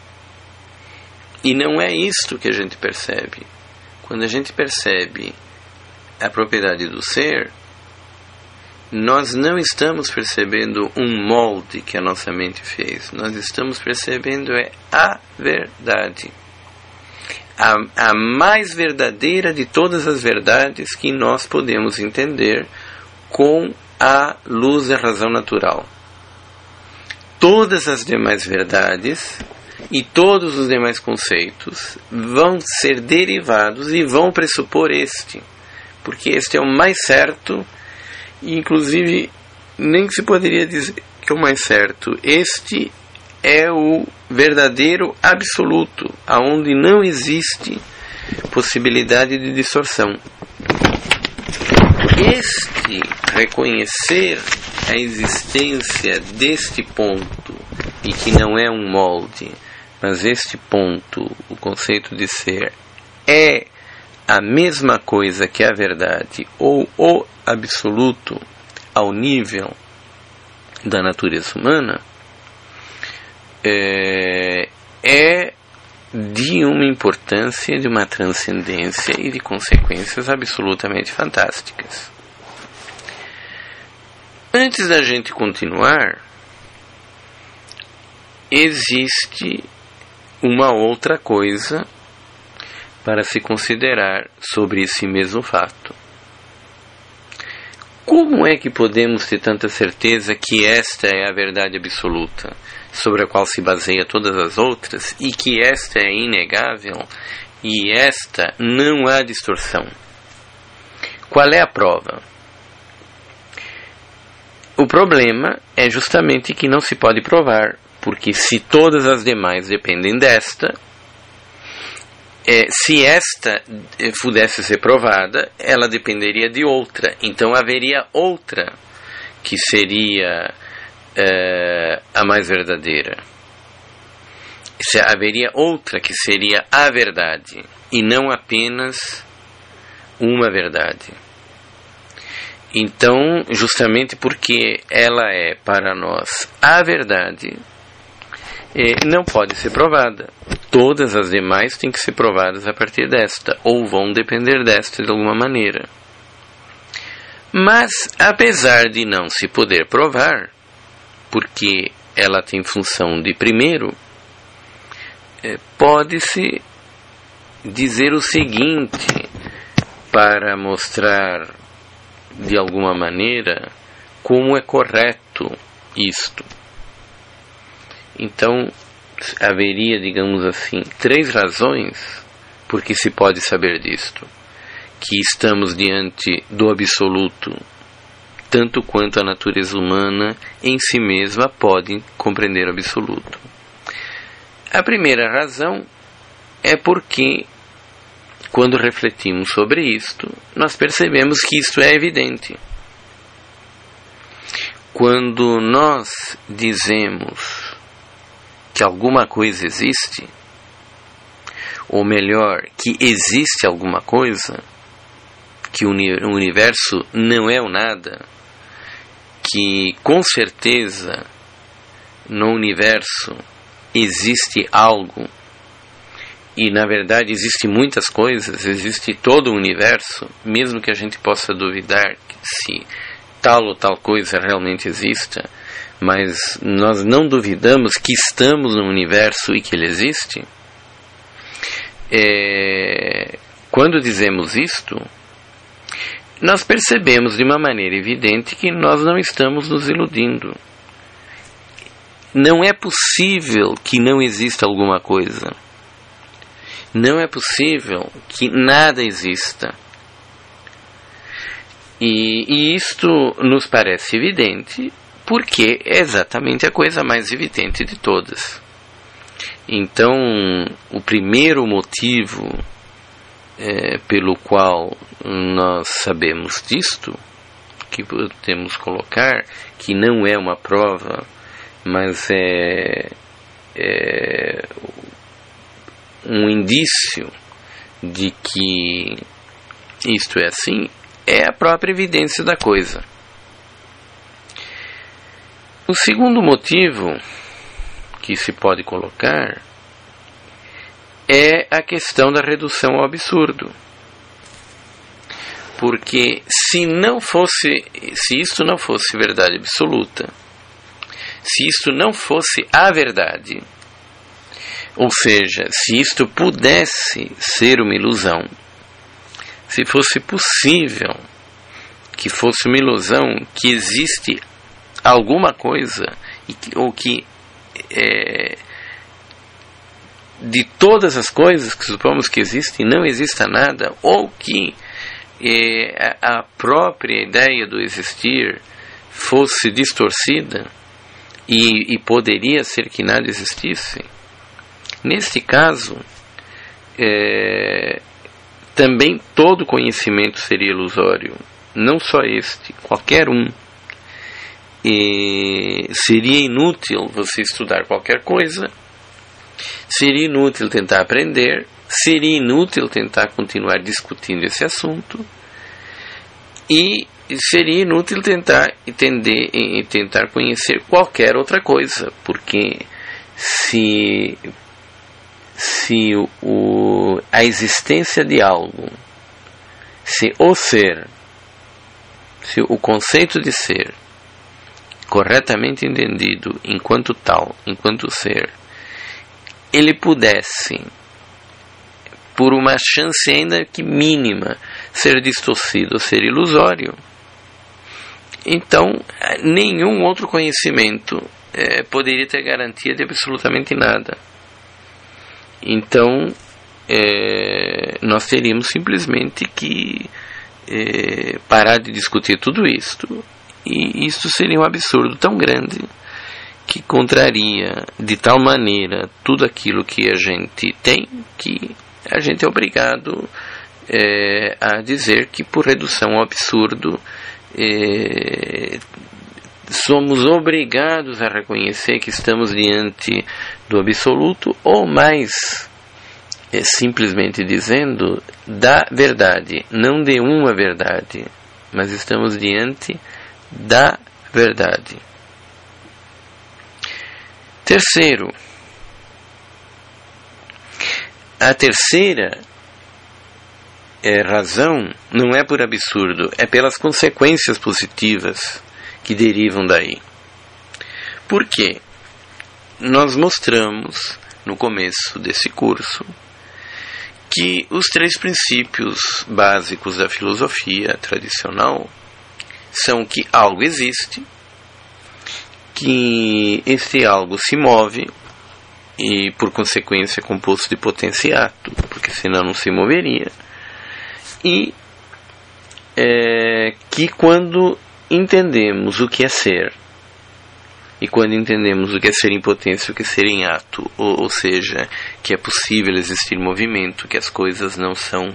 E não é isto que a gente percebe. Quando a gente percebe a propriedade do ser, nós não estamos percebendo um molde que a nossa mente fez. Nós estamos percebendo é a verdade. A, a mais verdadeira de todas as verdades que nós podemos entender com a luz da razão natural. Todas as demais verdades e todos os demais conceitos vão ser derivados e vão pressupor este, porque este é o mais certo. Inclusive, nem se poderia dizer que é o mais certo. Este é o verdadeiro absoluto, aonde não existe possibilidade de distorção. Este reconhecer a existência deste ponto, e que não é um molde, mas este ponto, o conceito de ser, é a mesma coisa que a verdade, ou o absoluto ao nível da natureza humana, é, é de uma importância, de uma transcendência e de consequências absolutamente fantásticas. Antes da gente continuar, existe uma outra coisa para se considerar sobre esse mesmo fato. Como é que podemos ter tanta certeza que esta é a verdade absoluta, sobre a qual se baseia todas as outras, e que esta é inegável, e esta não há distorção? Qual é a prova? O problema é justamente que não se pode provar, porque se todas as demais dependem desta, É, se esta pudesse ser provada, ela dependeria de outra. Então haveria outra que seria é, a mais verdadeira. Se haveria outra que seria a verdade, e não apenas uma verdade. Então, justamente porque ela é para nós a verdade, não pode ser provada. Todas as demais têm que ser provadas a partir desta, ou vão depender desta de alguma maneira. Mas, apesar de não se poder provar, porque ela tem função de primeiro, pode-se dizer o seguinte, para mostrar de alguma maneira como é correto isto. Então, haveria, digamos assim, três razões por que se pode saber disto. Que estamos diante do absoluto, tanto quanto a natureza humana em si mesma pode compreender o absoluto. A primeira razão é porque, quando refletimos sobre isto, nós percebemos que isto é evidente. Quando nós dizemos que alguma coisa existe, ou melhor, que existe alguma coisa, que o universo não é o nada, que com certeza no universo existe algo, e na verdade existem muitas coisas, existe todo o universo, mesmo que a gente possa duvidar se tal ou tal coisa realmente exista, mas nós não duvidamos que estamos no universo e que ele existe. É, quando dizemos isto, nós percebemos de uma maneira evidente que nós não estamos nos iludindo. Não é possível que não exista alguma coisa. Não é possível que nada exista. E, e isto nos parece evidente, porque é exatamente a coisa mais evidente de todas. Então, o primeiro motivo é, pelo qual nós sabemos disto, que podemos colocar, que não é uma prova, mas é, é um indício de que isto é assim, é a própria evidência da coisa. O segundo motivo que se pode colocar é a questão da redução ao absurdo. Porque se não fosse, se isto não fosse verdade absoluta, se isto não fosse a verdade, ou seja, se isto pudesse ser uma ilusão, se fosse possível que fosse uma ilusão, que existe alguma coisa, ou que é, de todas as coisas que supomos que existem, não exista nada, ou que é, a própria ideia do existir fosse distorcida e, e poderia ser que nada existisse, neste caso, é, também todo conhecimento seria ilusório, não só este, qualquer um. E seria inútil você estudar qualquer coisa, seria inútil tentar aprender, seria inútil tentar continuar discutindo esse assunto, e seria inútil tentar entender e tentar conhecer qualquer outra coisa, porque se se o, o, a existência de algo, se o ser, se o conceito de ser, corretamente entendido enquanto tal, enquanto ser, ele pudesse, por uma chance ainda que mínima, ser distorcido, ser ilusório, então nenhum outro conhecimento é, poderia ter garantia de absolutamente nada. Então é, nós teríamos simplesmente que é, parar de discutir tudo isto, e isso seria um absurdo tão grande que contraria de tal maneira tudo aquilo que a gente tem, que a gente é obrigado é, a dizer que, por redução ao absurdo, é, somos obrigados a reconhecer que estamos diante do absoluto, ou mais é, simplesmente dizendo, da verdade, não de uma verdade, mas estamos diante da verdade. Terceiro, a terceira é, razão não é por absurdo, é pelas consequências positivas que derivam daí. Por quê? Nós mostramos no começo desse curso que os três princípios básicos da filosofia tradicional são que algo existe, que este algo se move e, por consequência, é composto de potência e ato, porque senão não se moveria, e é, que quando entendemos o que é ser, e quando entendemos o que é ser em potência e o que é ser em ato, ou, ou seja, que é possível existir movimento, que as coisas não são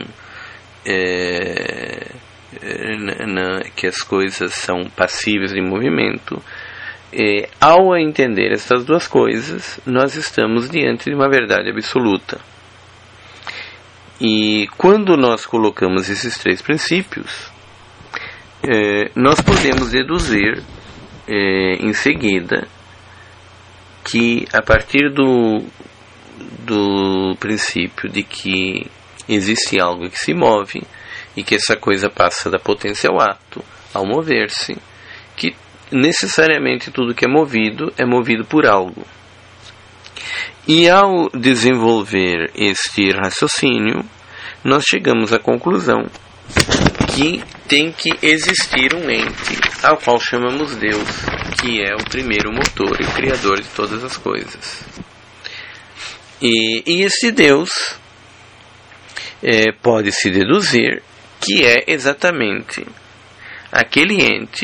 é, Na, que as coisas são passíveis de movimento, é, ao entender essas duas coisas, nós estamos diante de uma verdade absoluta. E quando nós colocamos esses três princípios, é, nós podemos deduzir é, em seguida que, a partir do, do princípio de que existe algo que se move, e que essa coisa passa da potência ao ato, ao mover-se, que necessariamente tudo que é movido é movido por algo. E ao desenvolver este raciocínio, nós chegamos à conclusão que tem que existir um ente ao qual chamamos Deus, que é o primeiro motor e o criador de todas as coisas. E, e esse Deus é, pode-se deduzir que é exatamente aquele ente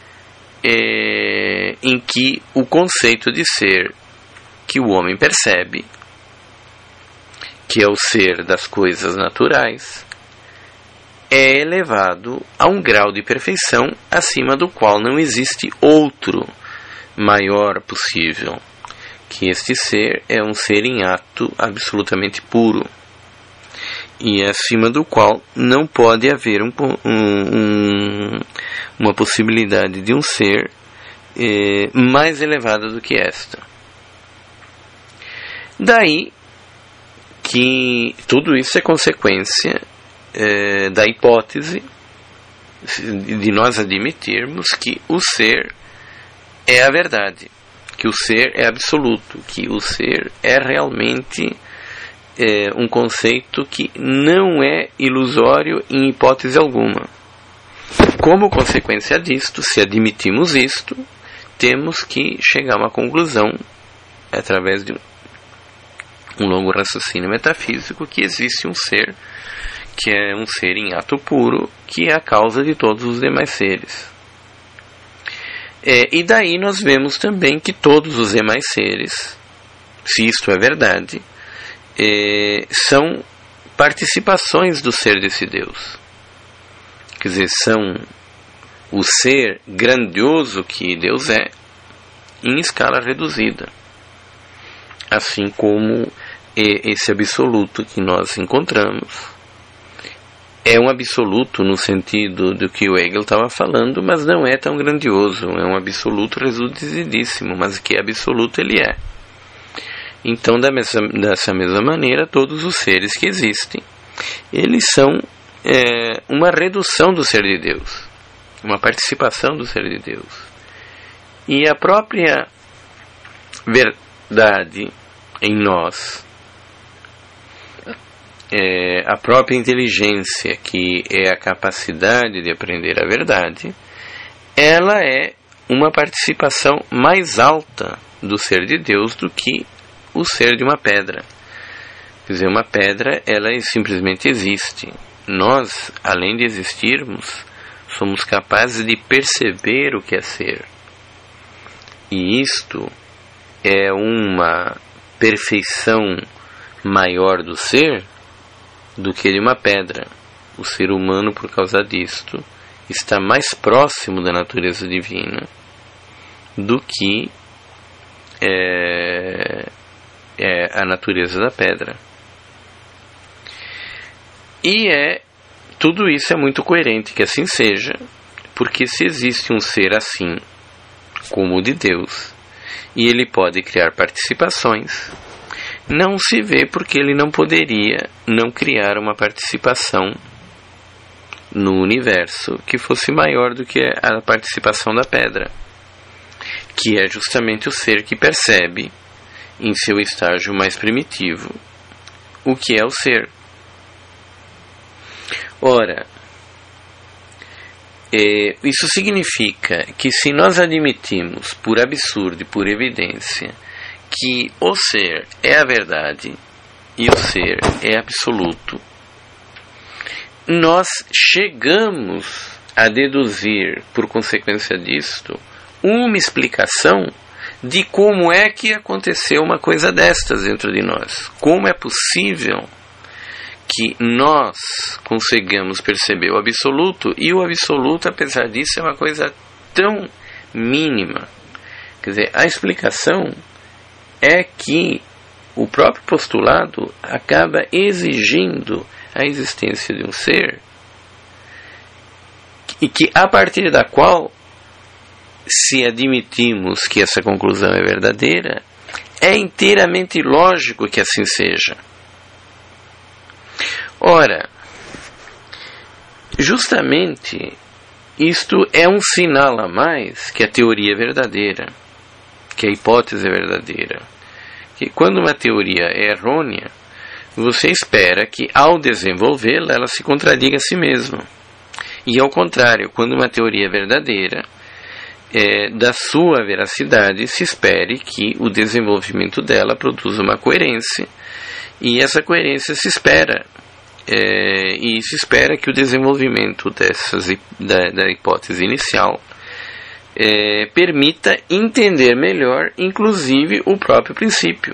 é, em que o conceito de ser que o homem percebe, que é o ser das coisas naturais, é elevado a um grau de perfeição acima do qual não existe outro maior possível, que este ser é um ser em ato absolutamente puro, e acima do qual não pode haver um, um, uma possibilidade de um ser eh, mais elevada do que esta. Daí que tudo isso é consequência eh, da hipótese de nós admitirmos que o ser é a verdade, que o ser é absoluto, que o ser é realmente É um conceito que não é ilusório em hipótese alguma. Como consequência disto, se admitimos isto, temos que chegar a uma conclusão, através de um longo raciocínio metafísico, que existe um ser, que é um ser em ato puro, que é a causa de todos os demais seres. É, e daí nós vemos também que todos os demais seres, se isto é verdade, É, são participações do ser desse Deus. Quer dizer, são o ser grandioso que Deus é, em escala reduzida. Assim como esse absoluto que nós encontramos é um absoluto no sentido do que o Hegel estava falando, mas não é tão grandioso. É um absoluto reduzidíssimo, mas que absoluto ele é. Então, da mesma, dessa mesma maneira, todos os seres que existem, eles são é, uma redução do ser de Deus, uma participação do ser de Deus. E a própria verdade em nós, é, a própria inteligência, que é a capacidade de aprender a verdade, ela é uma participação mais alta do ser de Deus do que o ser de uma pedra. Quer dizer, uma pedra, ela simplesmente existe. Nós, além de existirmos, somos capazes de perceber o que é ser. E isto é uma perfeição maior do ser do que de uma pedra. O ser humano, por causa disto, está mais próximo da natureza divina do que é, é a natureza da pedra. E é, tudo isso é muito coerente que assim seja, porque se existe um ser assim, como o de Deus, e ele pode criar participações, não se vê porque ele não poderia não criar uma participação no universo que fosse maior do que a participação da pedra, que é justamente o ser que percebe, em seu estágio mais primitivo, o que é o ser. Ora, é, isso significa que se nós admitimos por absurdo e por evidência que o ser é a verdade e o ser é absoluto, nós chegamos a deduzir, por consequência disto, uma explicação de como é que aconteceu uma coisa destas dentro de nós. Como é possível que nós consigamos perceber o absoluto, e o absoluto, apesar disso, é uma coisa tão mínima. Quer dizer, a explicação é que o próprio postulado acaba exigindo a existência de um ser, e que a partir da qual, se admitimos que essa conclusão é verdadeira, é inteiramente lógico que assim seja. Ora, justamente isto é um sinal a mais que a teoria é verdadeira, que a hipótese é verdadeira. Que quando uma teoria é errônea, você espera que, ao desenvolvê-la, ela se contradiga a si mesma. E, ao contrário, quando uma teoria é verdadeira, é, da sua veracidade se espere que o desenvolvimento dela produza uma coerência, e essa coerência se espera, é, e se espera que o desenvolvimento dessas, da, da hipótese inicial é, permita entender melhor, inclusive, o próprio princípio.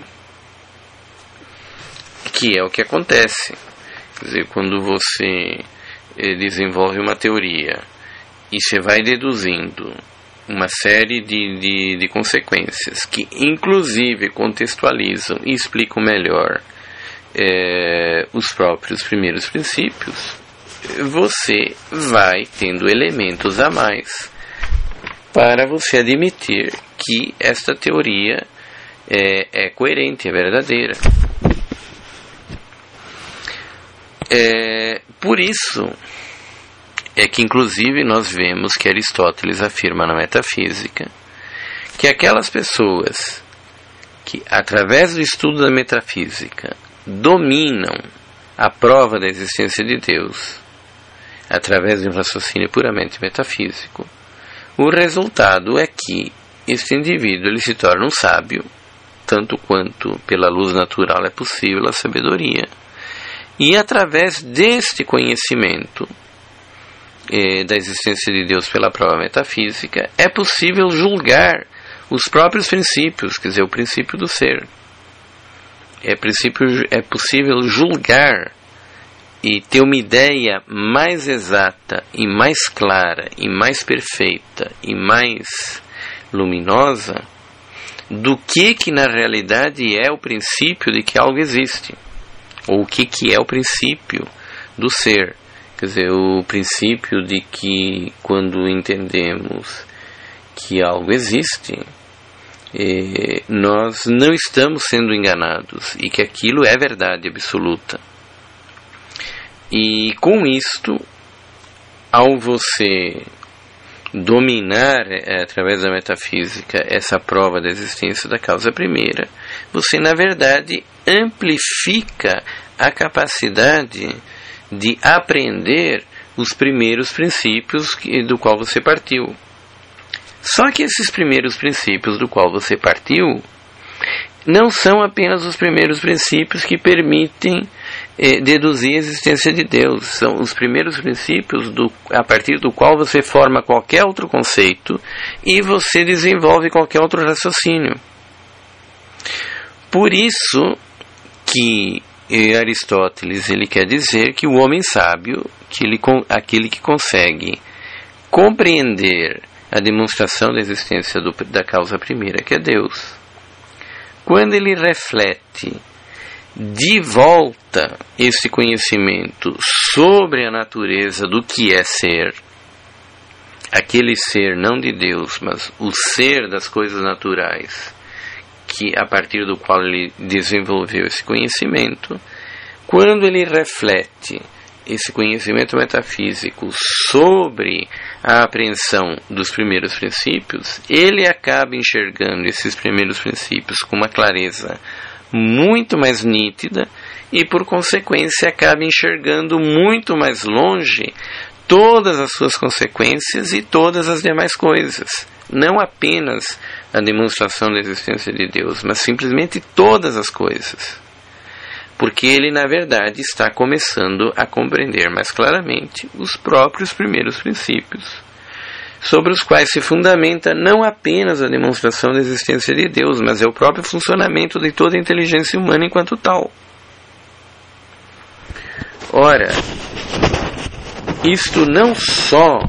Que é o que acontece. Quer dizer, quando você eh, desenvolve uma teoria e você vai deduzindo uma série de, de, de consequências que inclusive contextualizam e explicam melhor eh, os próprios primeiros princípios, você vai tendo elementos a mais para você admitir que esta teoria é, é coerente, é verdadeira. É, por isso é que inclusive nós vemos que Aristóteles afirma na Metafísica que aquelas pessoas que, através do estudo da metafísica, dominam a prova da existência de Deus através de um raciocínio puramente metafísico, o resultado é que este indivíduo ele se torna um sábio, tanto quanto pela luz natural é possível a sabedoria. E através deste conhecimento eh, da existência de Deus pela prova metafísica, é possível julgar os próprios princípios, quer dizer, o princípio do ser. É, princípio, é possível julgar e ter uma ideia mais exata e mais clara e mais perfeita e mais luminosa do que que na realidade é o princípio de que algo existe. Ou o que, que é o princípio do ser. Quer dizer, o princípio de que quando entendemos que algo existe, eh, nós não estamos sendo enganados e que aquilo é verdade absoluta. E com isto, ao você dominar é, através da metafísica essa prova da existência da causa primeira, você na verdade amplifica a capacidade de aprender os primeiros princípios que, do qual você partiu. Só que esses primeiros princípios do qual você partiu não são apenas os primeiros princípios que permitem eh, deduzir a existência de Deus. São os primeiros princípios do, a partir do qual você forma qualquer outro conceito e você desenvolve qualquer outro raciocínio. Por isso que eh, Aristóteles ele quer dizer que o homem sábio, que ele, aquele que consegue compreender a demonstração da existência do, da causa primeira, que é Deus, quando ele reflete de volta esse conhecimento sobre a natureza do que é ser, aquele ser não de Deus, mas o ser das coisas naturais, que a partir do qual ele desenvolveu esse conhecimento, quando ele reflete esse conhecimento metafísico sobre a apreensão dos primeiros princípios, ele acaba enxergando esses primeiros princípios com uma clareza muito mais nítida e, por consequência, acaba enxergando muito mais longe todas as suas consequências e todas as demais coisas. Não apenas a demonstração da existência de Deus, mas simplesmente todas as coisas. Porque ele, na verdade, está começando a compreender mais claramente os próprios primeiros princípios, sobre os quais se fundamenta não apenas a demonstração da existência de Deus, mas é o próprio funcionamento de toda a inteligência humana enquanto tal. Ora, isto não só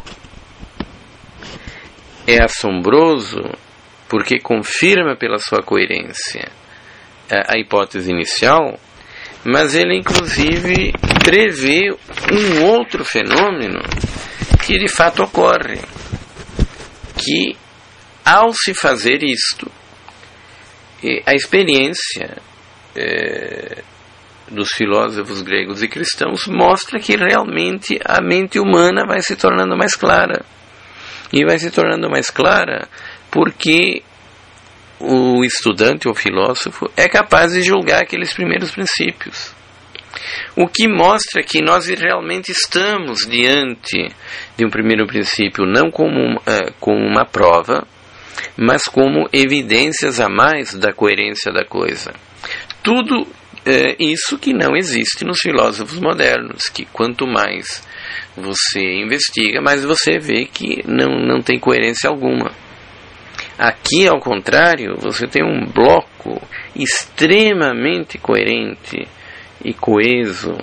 é assombroso, porque confirma pela sua coerência a, a hipótese inicial, mas ele inclusive prevê um outro fenômeno que de fato ocorre, que ao se fazer isto, a experiência é, dos filósofos gregos e cristãos mostra que realmente a mente humana vai se tornando mais clara, e vai se tornando mais clara porque o estudante ou filósofo é capaz de julgar aqueles primeiros princípios. O que mostra que nós realmente estamos diante de um primeiro princípio, não como, uh, como uma prova, mas como evidências a mais da coerência da coisa. Tudo uh, isso que não existe nos filósofos modernos, que quanto mais você investiga, mais você vê que não, não tem coerência alguma. Aqui, ao contrário, você tem um bloco extremamente coerente e coeso,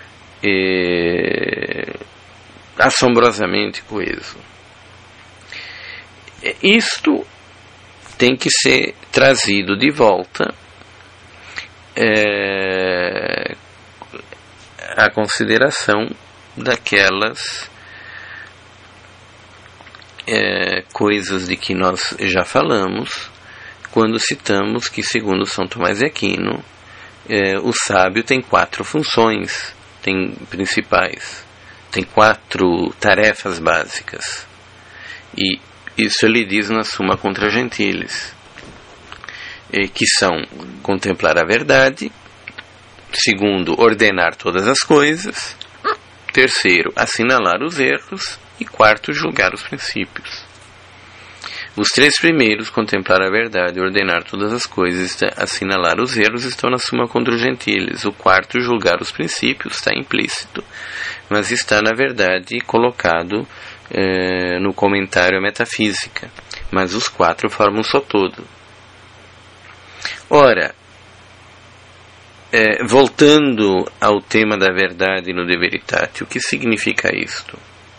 e assombrosamente coeso. Isto tem que ser trazido de volta é, à consideração daquelas É, coisas de que nós já falamos quando citamos que, segundo São Tomás de Aquino, é, o sábio tem quatro funções tem principais, tem quatro tarefas básicas, e isso ele diz na Summa Contra Gentiles, é, que são contemplar a verdade, segundo, ordenar todas as coisas, terceiro, assinalar os erros, e quarto, julgar os princípios. Os três primeiros, contemplar a verdade, ordenar todas as coisas, assinalar os erros, estão na Summa Contra Gentiles. O quarto, julgar os princípios, está implícito, mas está, na verdade, colocado eh, no comentário à metafísica. Mas os quatro formam um só todo. Ora, eh, voltando ao tema da verdade no De Veritate, o que significa isto?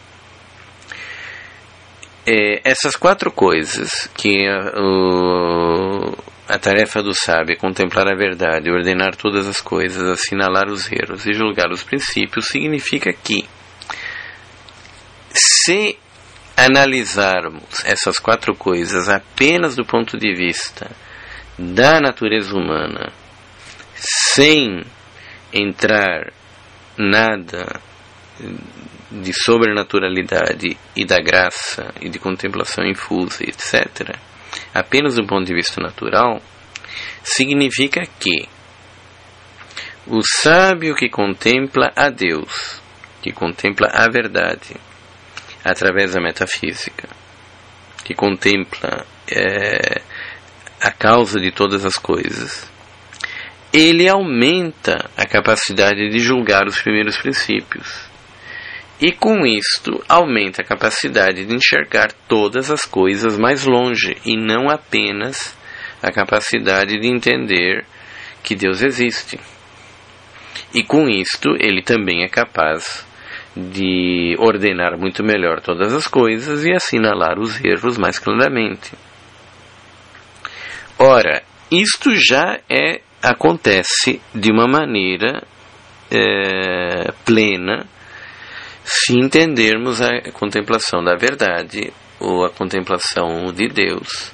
É, essas quatro coisas, que a, o, a tarefa do sábio é contemplar a verdade, ordenar todas as coisas, assinalar os erros e julgar os princípios, significa que se analisarmos essas quatro coisas apenas do ponto de vista da natureza humana, sem entrar nada de sobrenaturalidade e da graça e de contemplação infusa, etcétera, apenas do ponto de vista natural, significa que o sábio que contempla a Deus, que contempla a verdade, através da metafísica, que contempla é, a causa de todas as coisas, ele aumenta a capacidade de julgar os primeiros princípios. E com isto aumenta a capacidade de enxergar todas as coisas mais longe, e não apenas a capacidade de entender que Deus existe. E com isto ele também é capaz de ordenar muito melhor todas as coisas e assinalar os erros mais claramente. Ora, isto já é, acontece de uma maneira é, plena, se entendermos a contemplação da verdade, ou a contemplação de Deus,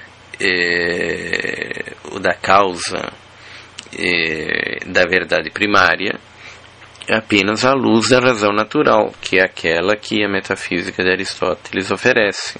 é, ou da causa é, da verdade primária, apenas à luz da razão natural, que é aquela que a metafísica de Aristóteles oferece.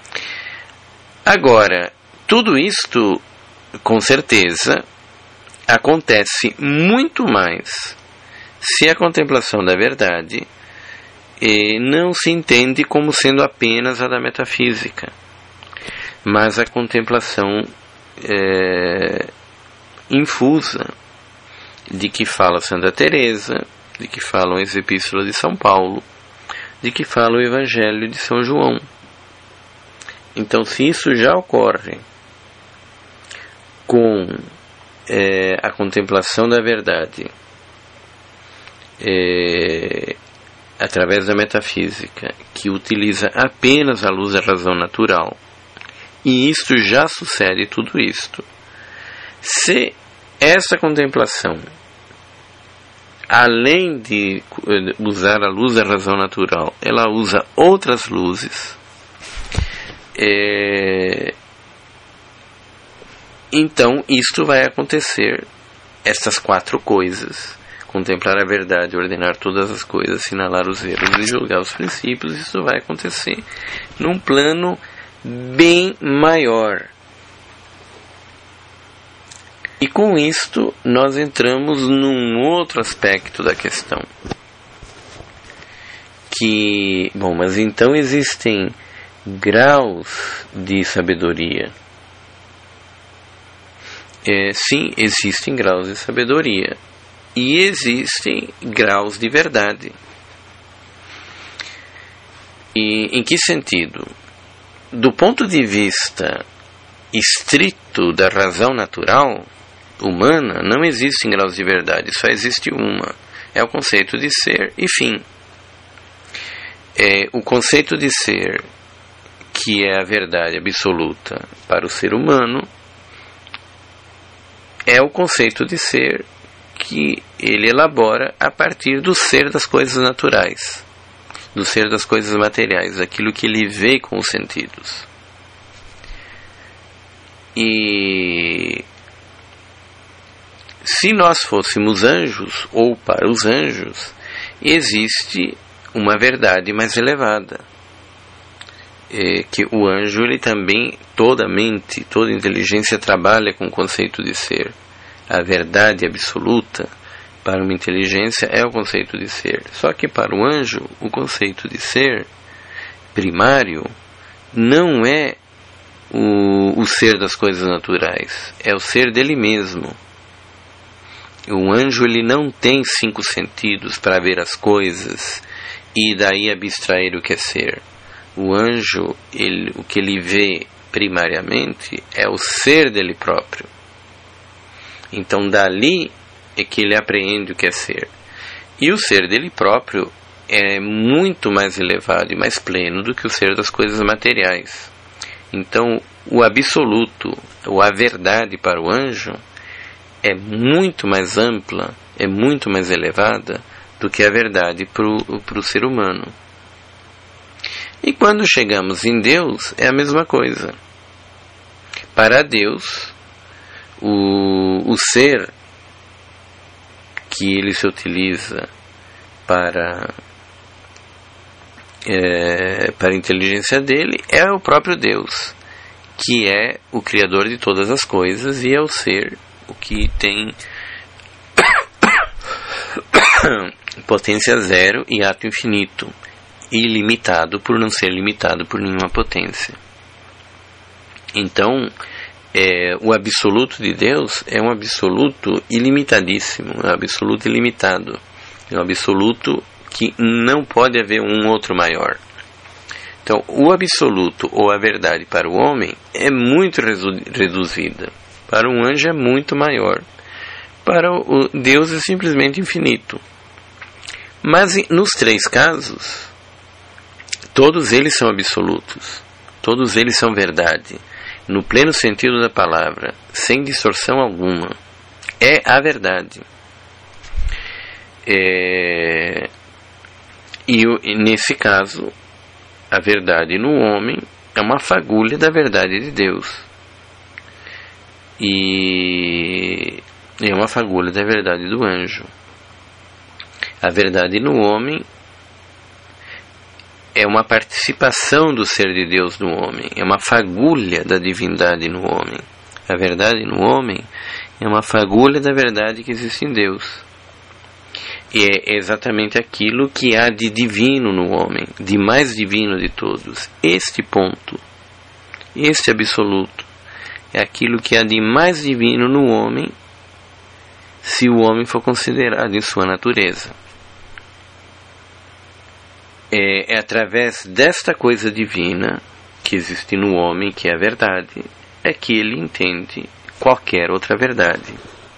Agora, tudo isto, com certeza, acontece muito mais se a contemplação da verdade eh, não se entende como sendo apenas a da metafísica, mas a contemplação eh, infusa de que fala Santa Teresa, de que falam as epístolas de São Paulo, de que fala o Evangelho de São João. Então, se isso já ocorre com é, a contemplação da verdade, é, através da metafísica, que utiliza apenas a luz da razão natural, e isto já sucede tudo isto, se essa contemplação, além de usar a luz da razão natural, ela usa outras luzes, é, então isto vai acontecer, estas quatro coisas: contemplar a verdade, ordenar todas as coisas, assinalar os erros e julgar os princípios. Isso vai acontecer num plano bem maior. E com isto nós entramos num outro aspecto da questão, que, bom, mas então existem graus de sabedoria. É, sim, existem graus de sabedoria e existem graus de verdade. E em que sentido? Do ponto de vista estrito da razão natural humana, não existem graus de verdade, só existe uma. É o conceito de ser e fim. É o conceito de ser, que é a verdade absoluta para o ser humano, é o conceito de ser que ele elabora a partir do ser das coisas naturais, do ser das coisas materiais, aquilo que ele vê com os sentidos. E se nós fôssemos anjos, ou para os anjos, existe uma verdade mais elevada. É que o anjo, ele também, toda a mente, toda a inteligência trabalha com o conceito de ser. A verdade absoluta, para uma inteligência, é o conceito de ser. Só que para o anjo, o conceito de ser primário não é o, o ser das coisas naturais, é o ser dele mesmo. O anjo, ele não tem cinco sentidos para ver as coisas e daí abstrair o que é ser. O anjo, ele, o que ele vê primariamente é o ser dele próprio. Então dali é que ele apreende o que é ser. E o ser dele próprio é muito mais elevado e mais pleno do que o ser das coisas materiais. Então o absoluto, ou a verdade para o anjo, é muito mais ampla, é muito mais elevada do que a verdade para o ser humano. E quando chegamos em Deus, é a mesma coisa. Para Deus, o, o ser que ele se utiliza para, é, para a inteligência dele é o próprio Deus, que é o Criador de todas as coisas e é o ser o que tem potência zero e ato infinito, ilimitado por não ser limitado por nenhuma potência. Então, é, o absoluto de Deus é um absoluto ilimitadíssimo, é um absoluto ilimitado, é um absoluto que não pode haver um outro maior. Então, o absoluto ou a verdade para o homem é muito resu- reduzida, para um anjo é muito maior, para o Deus é simplesmente infinito. Mas nos três casos, todos eles são absolutos, todos eles são verdade, no pleno sentido da palavra, sem distorção alguma. É a verdade. É... E, e nesse caso, a verdade no homem é uma fagulha da verdade de Deus. E é uma fagulha da verdade do anjo. A verdade no homem é uma participação do ser de Deus no homem, é uma fagulha da divindade no homem. A verdade no homem é uma fagulha da verdade que existe em Deus. E é exatamente aquilo que há de divino no homem, de mais divino de todos. Este ponto, este absoluto, é aquilo que há de mais divino no homem, se o homem for considerado em sua natureza. É, é através desta coisa divina que existe no homem, que é a verdade, é que ele entende qualquer outra verdade.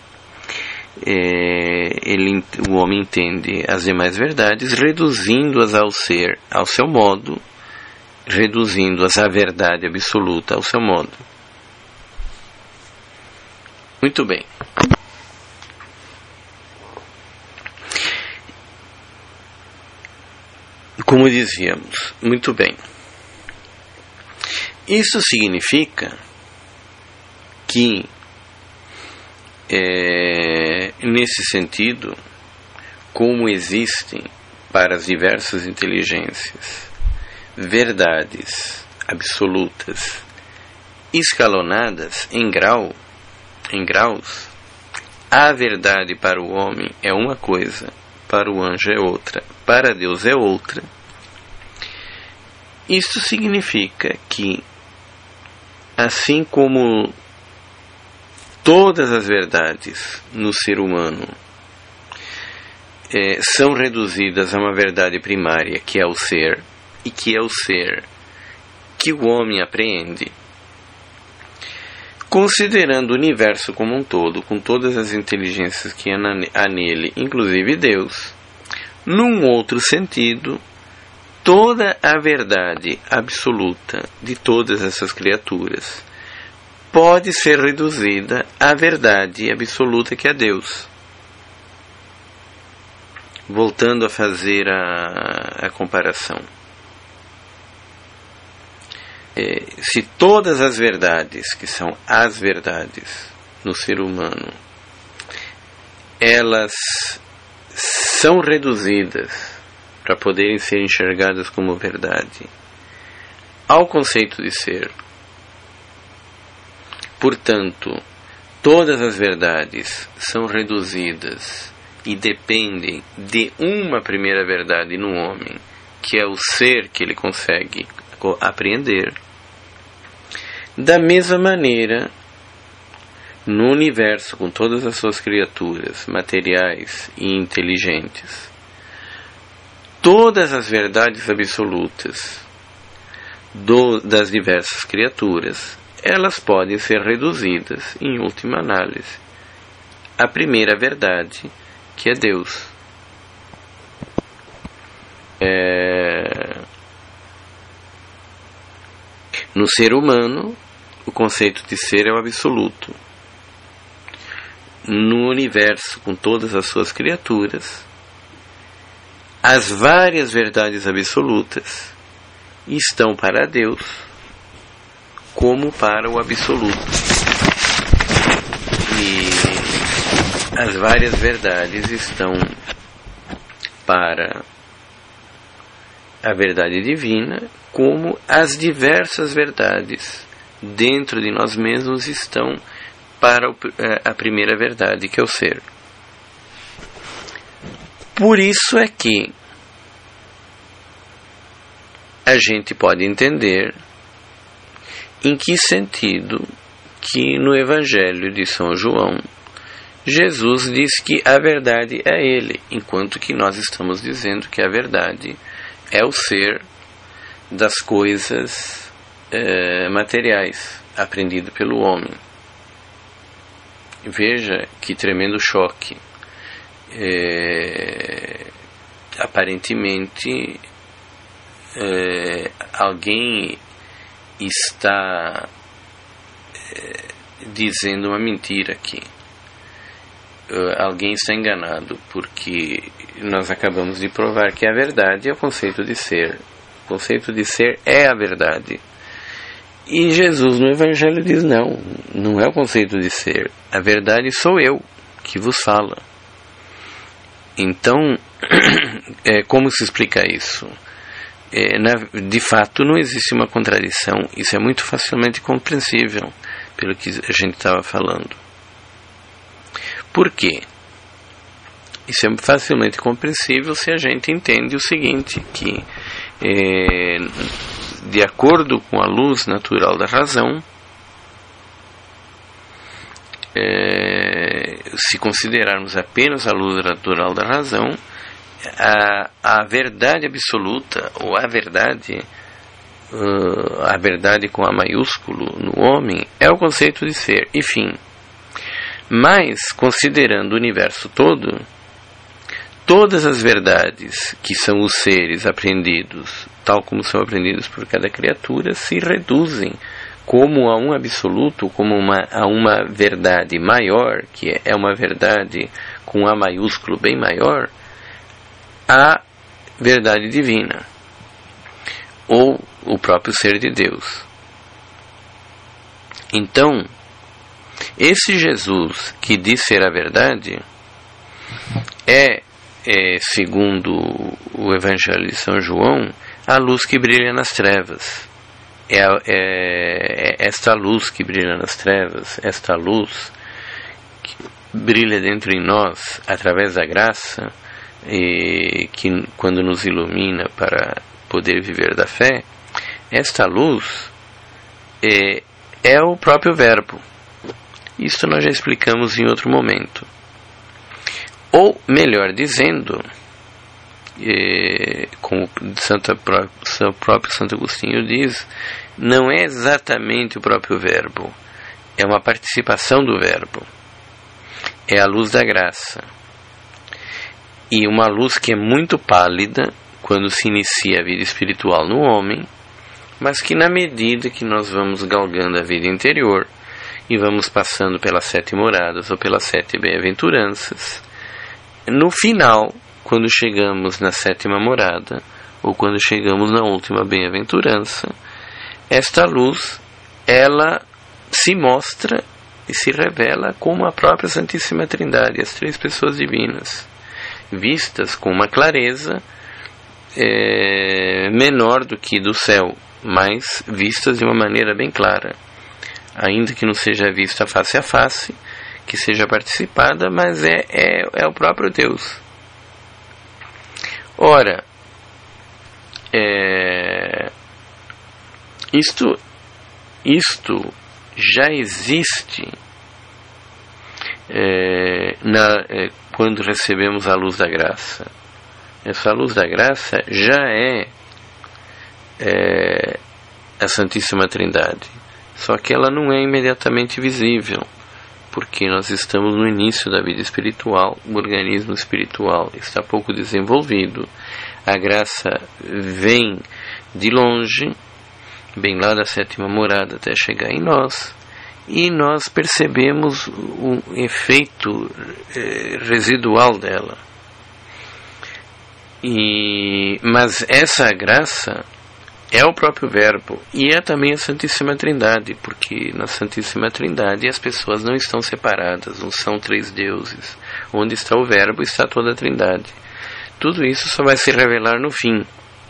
É, ele, o homem entende as demais verdades, reduzindo-as ao ser, ao seu modo, reduzindo-as à verdade absoluta, ao seu modo. Muito bem. Como dizíamos, muito bem. Isso significa que, é, nesse sentido, como existem para as diversas inteligências verdades absolutas escalonadas em grau, em graus, a verdade para o homem é uma coisa, para o anjo é outra, para Deus é outra. Isso significa que, assim como todas as verdades no ser humano é, são reduzidas a uma verdade primária, que é o ser, e que é o ser que o homem apreende, considerando o universo como um todo, com todas as inteligências que há nele, inclusive Deus, num outro sentido, toda a verdade absoluta de todas essas criaturas pode ser reduzida à verdade absoluta que é Deus. Voltando a fazer a, a comparação. É, se todas as verdades, que são as verdades no ser humano, elas são reduzidas para poderem ser enxergadas como verdade ao conceito de ser, portanto, todas as verdades são reduzidas e dependem de uma primeira verdade no homem, que é o ser que ele consegue apreender. Da mesma maneira, no universo, com todas as suas criaturas materiais e inteligentes, todas as verdades absolutas do, das diversas criaturas, elas podem ser reduzidas, em última análise, à primeira verdade, que é Deus. É... No ser humano, o conceito de ser é o absoluto. No universo, com todas as suas criaturas, as várias verdades absolutas estão para Deus como para o absoluto. E as várias verdades estão para a verdade divina, como as diversas verdades dentro de nós mesmos estão para a primeira verdade, que é o ser. Por isso é que a gente pode entender em que sentido que no Evangelho de São João Jesus diz que a verdade é Ele, enquanto que nós estamos dizendo que a verdade é o ser das coisas é, materiais, aprendido pelo homem. Veja que tremendo choque. É, aparentemente é, alguém está é, dizendo uma mentira aqui. É, alguém está enganado, porque nós acabamos de provar que a verdade é o conceito de ser. O conceito de ser é a verdade. E Jesus no Evangelho diz não, não é o conceito de ser. A verdade sou eu que vos fala. Então, é, como se explica isso? É, na, de fato, não existe uma contradição. Isso é muito facilmente compreensível pelo que a gente estava falando. Por quê? Isso é facilmente compreensível se a gente entende o seguinte, que é, de acordo com a luz natural da razão, é, se considerarmos apenas a luz natural da razão, a, a verdade absoluta, ou a verdade, uh, a verdade com A maiúsculo no homem, é o conceito de ser, e fim. Mas, considerando o universo todo, todas as verdades que são os seres aprendidos, tal como são aprendidos por cada criatura, se reduzem como a um absoluto, como uma, a uma verdade maior, que é uma verdade com A maiúsculo bem maior, a verdade divina, ou o próprio ser de Deus. Então, esse Jesus que diz ser a verdade é, é, segundo o Evangelho de São João, a luz que brilha nas trevas. É, é, é esta luz que brilha nas trevas, esta luz que brilha dentro de nós através da graça, e que quando nos ilumina para poder viver da fé, esta luz é, é o próprio Verbo. Isso nós já explicamos em outro momento. Ou, melhor dizendo, é, como Santa, o próprio Santo Agostinho diz, não é exatamente o próprio Verbo, é uma participação do Verbo. É a luz da graça. E uma luz que é muito pálida quando se inicia a vida espiritual no homem, mas que na medida que nós vamos galgando a vida interior e vamos passando pelas sete moradas ou pelas sete bem-aventuranças, no final, quando chegamos na sétima morada ou quando chegamos na última bem-aventurança, esta luz, ela se mostra e se revela como a própria Santíssima Trindade, as três pessoas divinas, vistas com uma clareza é, menor do que do céu, mas vistas de uma maneira bem clara, ainda que não seja vista face a face, que seja participada, mas é, é, é o próprio Deus. Ora, é, isto, isto já existe é, na, é, quando recebemos a luz da graça. Essa luz da graça já é, é a Santíssima Trindade, só que ela não é imediatamente visível, porque nós estamos no início da vida espiritual, o organismo espiritual está pouco desenvolvido, a graça vem de longe, bem lá da sétima morada até chegar em nós, e nós percebemos o efeito eh, residual dela. E, mas essa graça é o próprio Verbo e é também a Santíssima Trindade, porque na Santíssima Trindade as pessoas não estão separadas, não são três deuses. Onde está o Verbo está toda a Trindade. Tudo isso só vai se revelar no fim.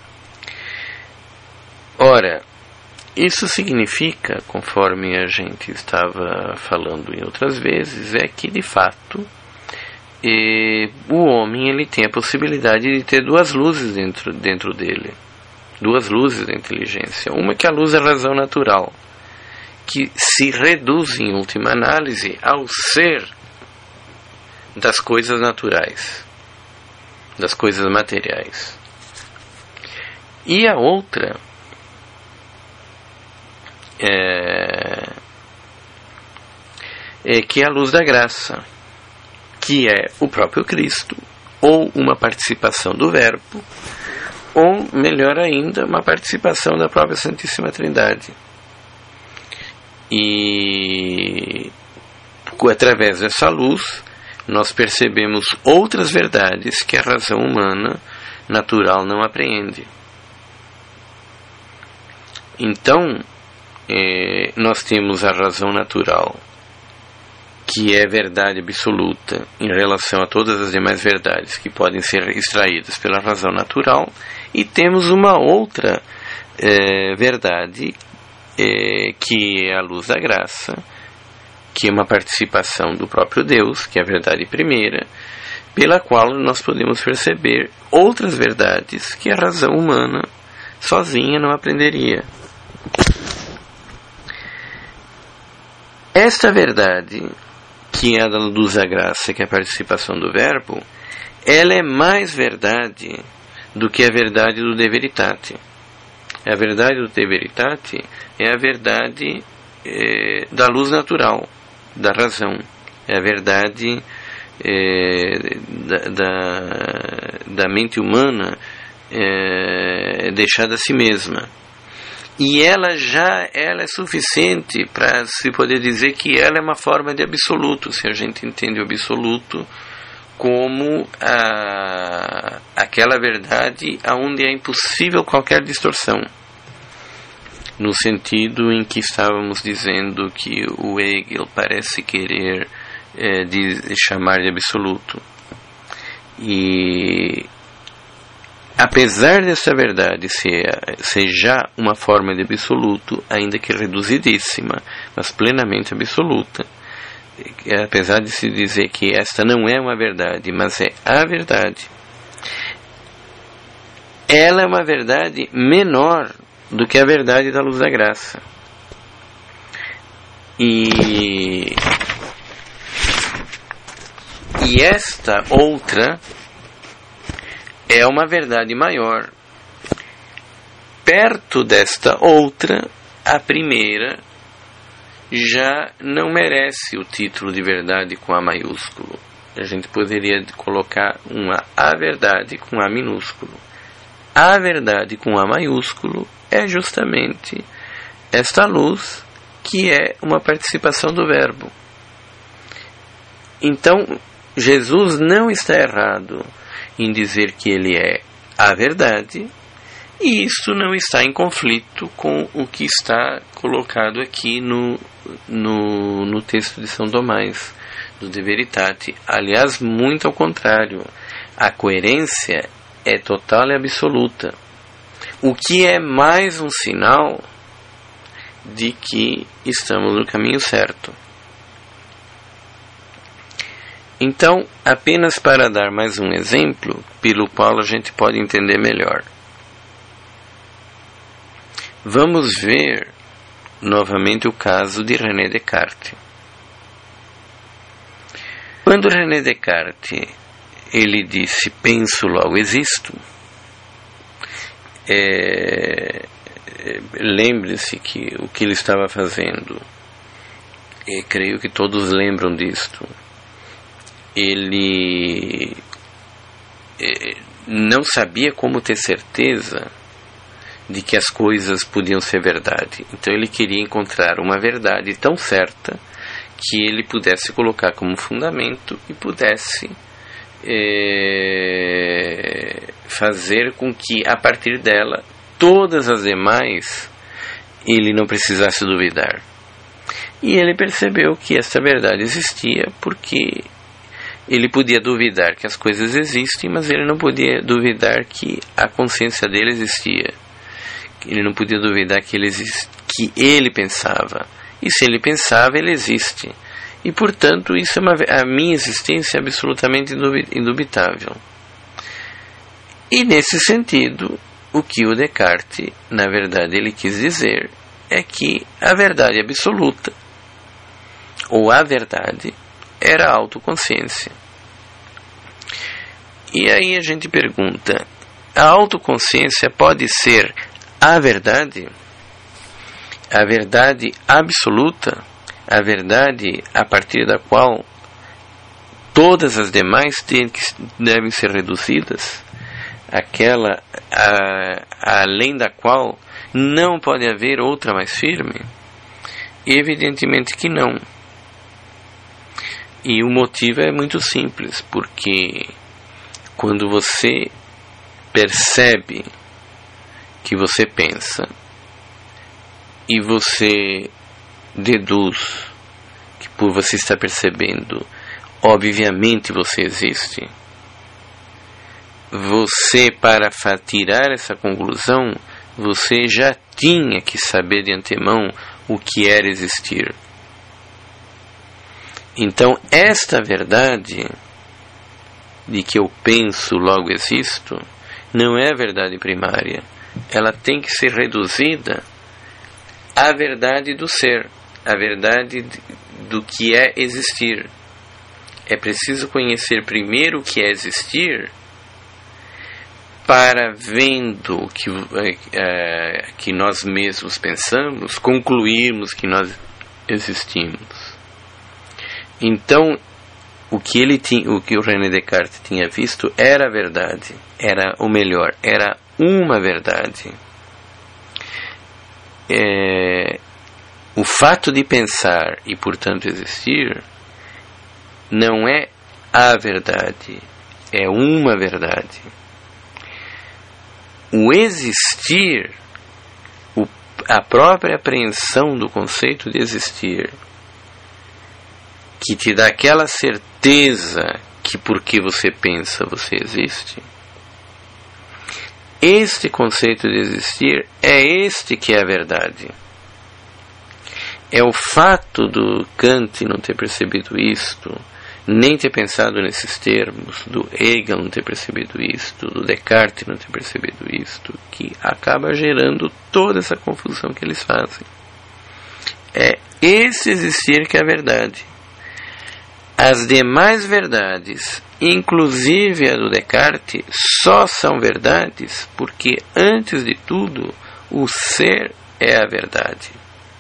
Ora, isso significa, conforme a gente estava falando em outras vezes, é que de fato e, o homem ele tem a possibilidade de ter duas luzes dentro, dentro dele. Duas luzes da inteligência. Uma que é a luz da razão natural, que se reduz em última análise ao ser das coisas naturais, das coisas materiais. E a outra é, é que é a luz da graça, que é o próprio Cristo, ou uma participação do Verbo, ou, melhor ainda, uma participação da própria Santíssima Trindade. E, através dessa luz, nós percebemos outras verdades que a razão humana natural não apreende. Então, eh, nós temos a razão natural, que é verdade absoluta em relação a todas as demais verdades que podem ser extraídas pela razão natural, e temos uma outra eh, verdade, eh, que é a luz da graça, que é uma participação do próprio Deus, que é a verdade primeira, pela qual nós podemos perceber outras verdades que a razão humana sozinha não aprenderia. Esta verdade, que é a da luz da graça, que é a participação do Verbo, ela é mais verdade do que a verdade do De Veritate. A verdade do De Veritate é a verdade eh, da luz natural, da razão. É a verdade eh, da, da, da mente humana eh, deixada a si mesma. E ela já ela é suficiente para se poder dizer que ela é uma forma de absoluto, se a gente entende o absoluto como a, aquela verdade onde é impossível qualquer distorção. No sentido em que estávamos dizendo que o Hegel parece querer é, de, chamar de absoluto. E apesar dessa verdade ser, ser já uma forma de absoluto, ainda que reduzidíssima, mas plenamente absoluta, apesar de se dizer que esta não é uma verdade, mas é a verdade, ela é uma verdade menor do que a verdade da luz da graça. E, e esta outra é uma verdade maior. Perto desta outra, a primeira já não merece o título de verdade com A maiúsculo. A gente poderia colocar uma A verdade com A minúsculo. A verdade com A maiúsculo é justamente esta luz que é uma participação do Verbo. Então, Jesus não está errado em dizer que ele é a verdade, e isso não está em conflito com o que está colocado aqui no, no, no texto de São Tomás, do De Veritate. Aliás, muito ao contrário, a coerência é total e absoluta, o que é mais um sinal de que estamos no caminho certo. Então, apenas para dar mais um exemplo, pelo qual a gente pode entender melhor. Vamos ver novamente o caso de René Descartes. Quando René Descartes ele disse penso, logo existo, é, lembre-se que o que ele estava fazendo, e creio que todos lembram disto, ele não sabia como ter certeza de que as coisas podiam ser verdade. Então ele queria encontrar uma verdade tão certa que ele pudesse colocar como fundamento e pudesse é, fazer com que a partir dela todas as demais ele não precisasse duvidar. E ele percebeu que essa verdade existia, porque ele podia duvidar que as coisas existem, mas ele não podia duvidar que a consciência dele existia. Ele não podia duvidar que ele, exist... que ele pensava. E se ele pensava, ele existe. E, portanto, isso é uma... a minha existência é absolutamente indubitável. E, nesse sentido, o que o Descartes, na verdade, ele quis dizer é que a verdade absoluta, ou a verdade, era a autoconsciência. E aí a gente pergunta, a autoconsciência pode ser a verdade? A verdade absoluta? A verdade a partir da qual todas as demais têm que, devem ser reduzidas? Aquela a, além da qual não pode haver outra mais firme? Evidentemente que não. E o motivo é muito simples, porque quando você percebe que você pensa e você deduz que por você estar percebendo, obviamente você existe, você, para tirar essa conclusão, você já tinha que saber de antemão o que era existir. Então, esta verdade de que eu penso, logo existo, não é a verdade primária. Ela tem que ser reduzida à verdade do ser, à verdade do que é existir. É preciso conhecer primeiro o que é existir, para, vendo que, é, que nós mesmos pensamos, concluirmos que nós existimos. Então, o que ele tinha, o que o René Descartes tinha visto era a verdade, era o melhor, era uma verdade. É, o fato de pensar e, portanto, existir não é a verdade, é uma verdade. O existir, o, a própria apreensão do conceito de existir, que te dá aquela certeza que porque você pensa você existe, este conceito de existir é este que é a verdade. É o fato do Kant não ter percebido isto, nem ter pensado nesses termos, do Hegel não ter percebido isto, do Descartes não ter percebido isto, que acaba gerando toda essa confusão que eles fazem. É esse existir que é a verdade. As demais verdades, inclusive a do Descartes, só são verdades porque, antes de tudo, o ser é a verdade.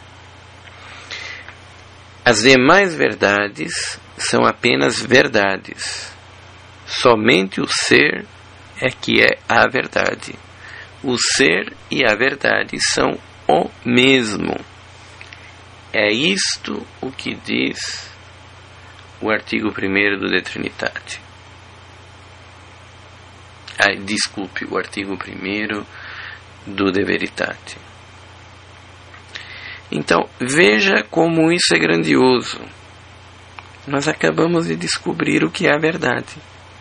As demais verdades são apenas verdades. Somente o ser é que é a verdade. O ser e a verdade são o mesmo. É isto o que diz o artigo primeiro do De Trinitate. Ah, desculpe, o artigo primeiro do De Veritate. Então, veja como isso é grandioso. Nós acabamos de descobrir o que é a verdade.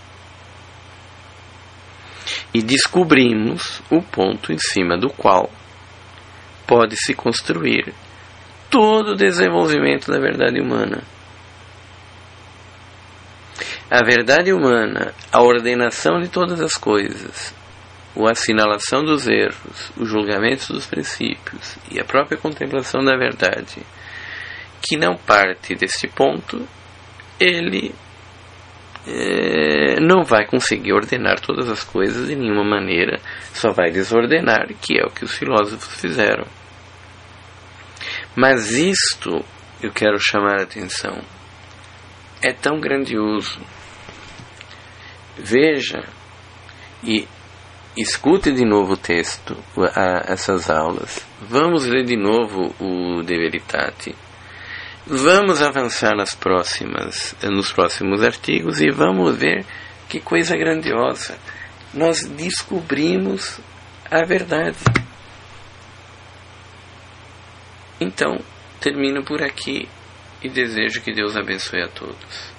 E descobrimos o ponto em cima do qual pode-se construir todo o desenvolvimento da verdade humana. A verdade humana, a ordenação de todas as coisas, a assinalação dos erros, o julgamento dos princípios e a própria contemplação da verdade, que não parte deste ponto, ele é, não vai conseguir ordenar todas as coisas de nenhuma maneira, só vai desordenar, que é o que os filósofos fizeram. Mas isto, eu quero chamar a atenção, é tão grandioso. Veja e escute de novo o texto, a, essas aulas. Vamos ler de novo o De Veritate. Vamos avançar nas próximas, nos próximos artigos e vamos ver que coisa grandiosa. Nós descobrimos a verdade. Então, termino por aqui e desejo que Deus abençoe a todos.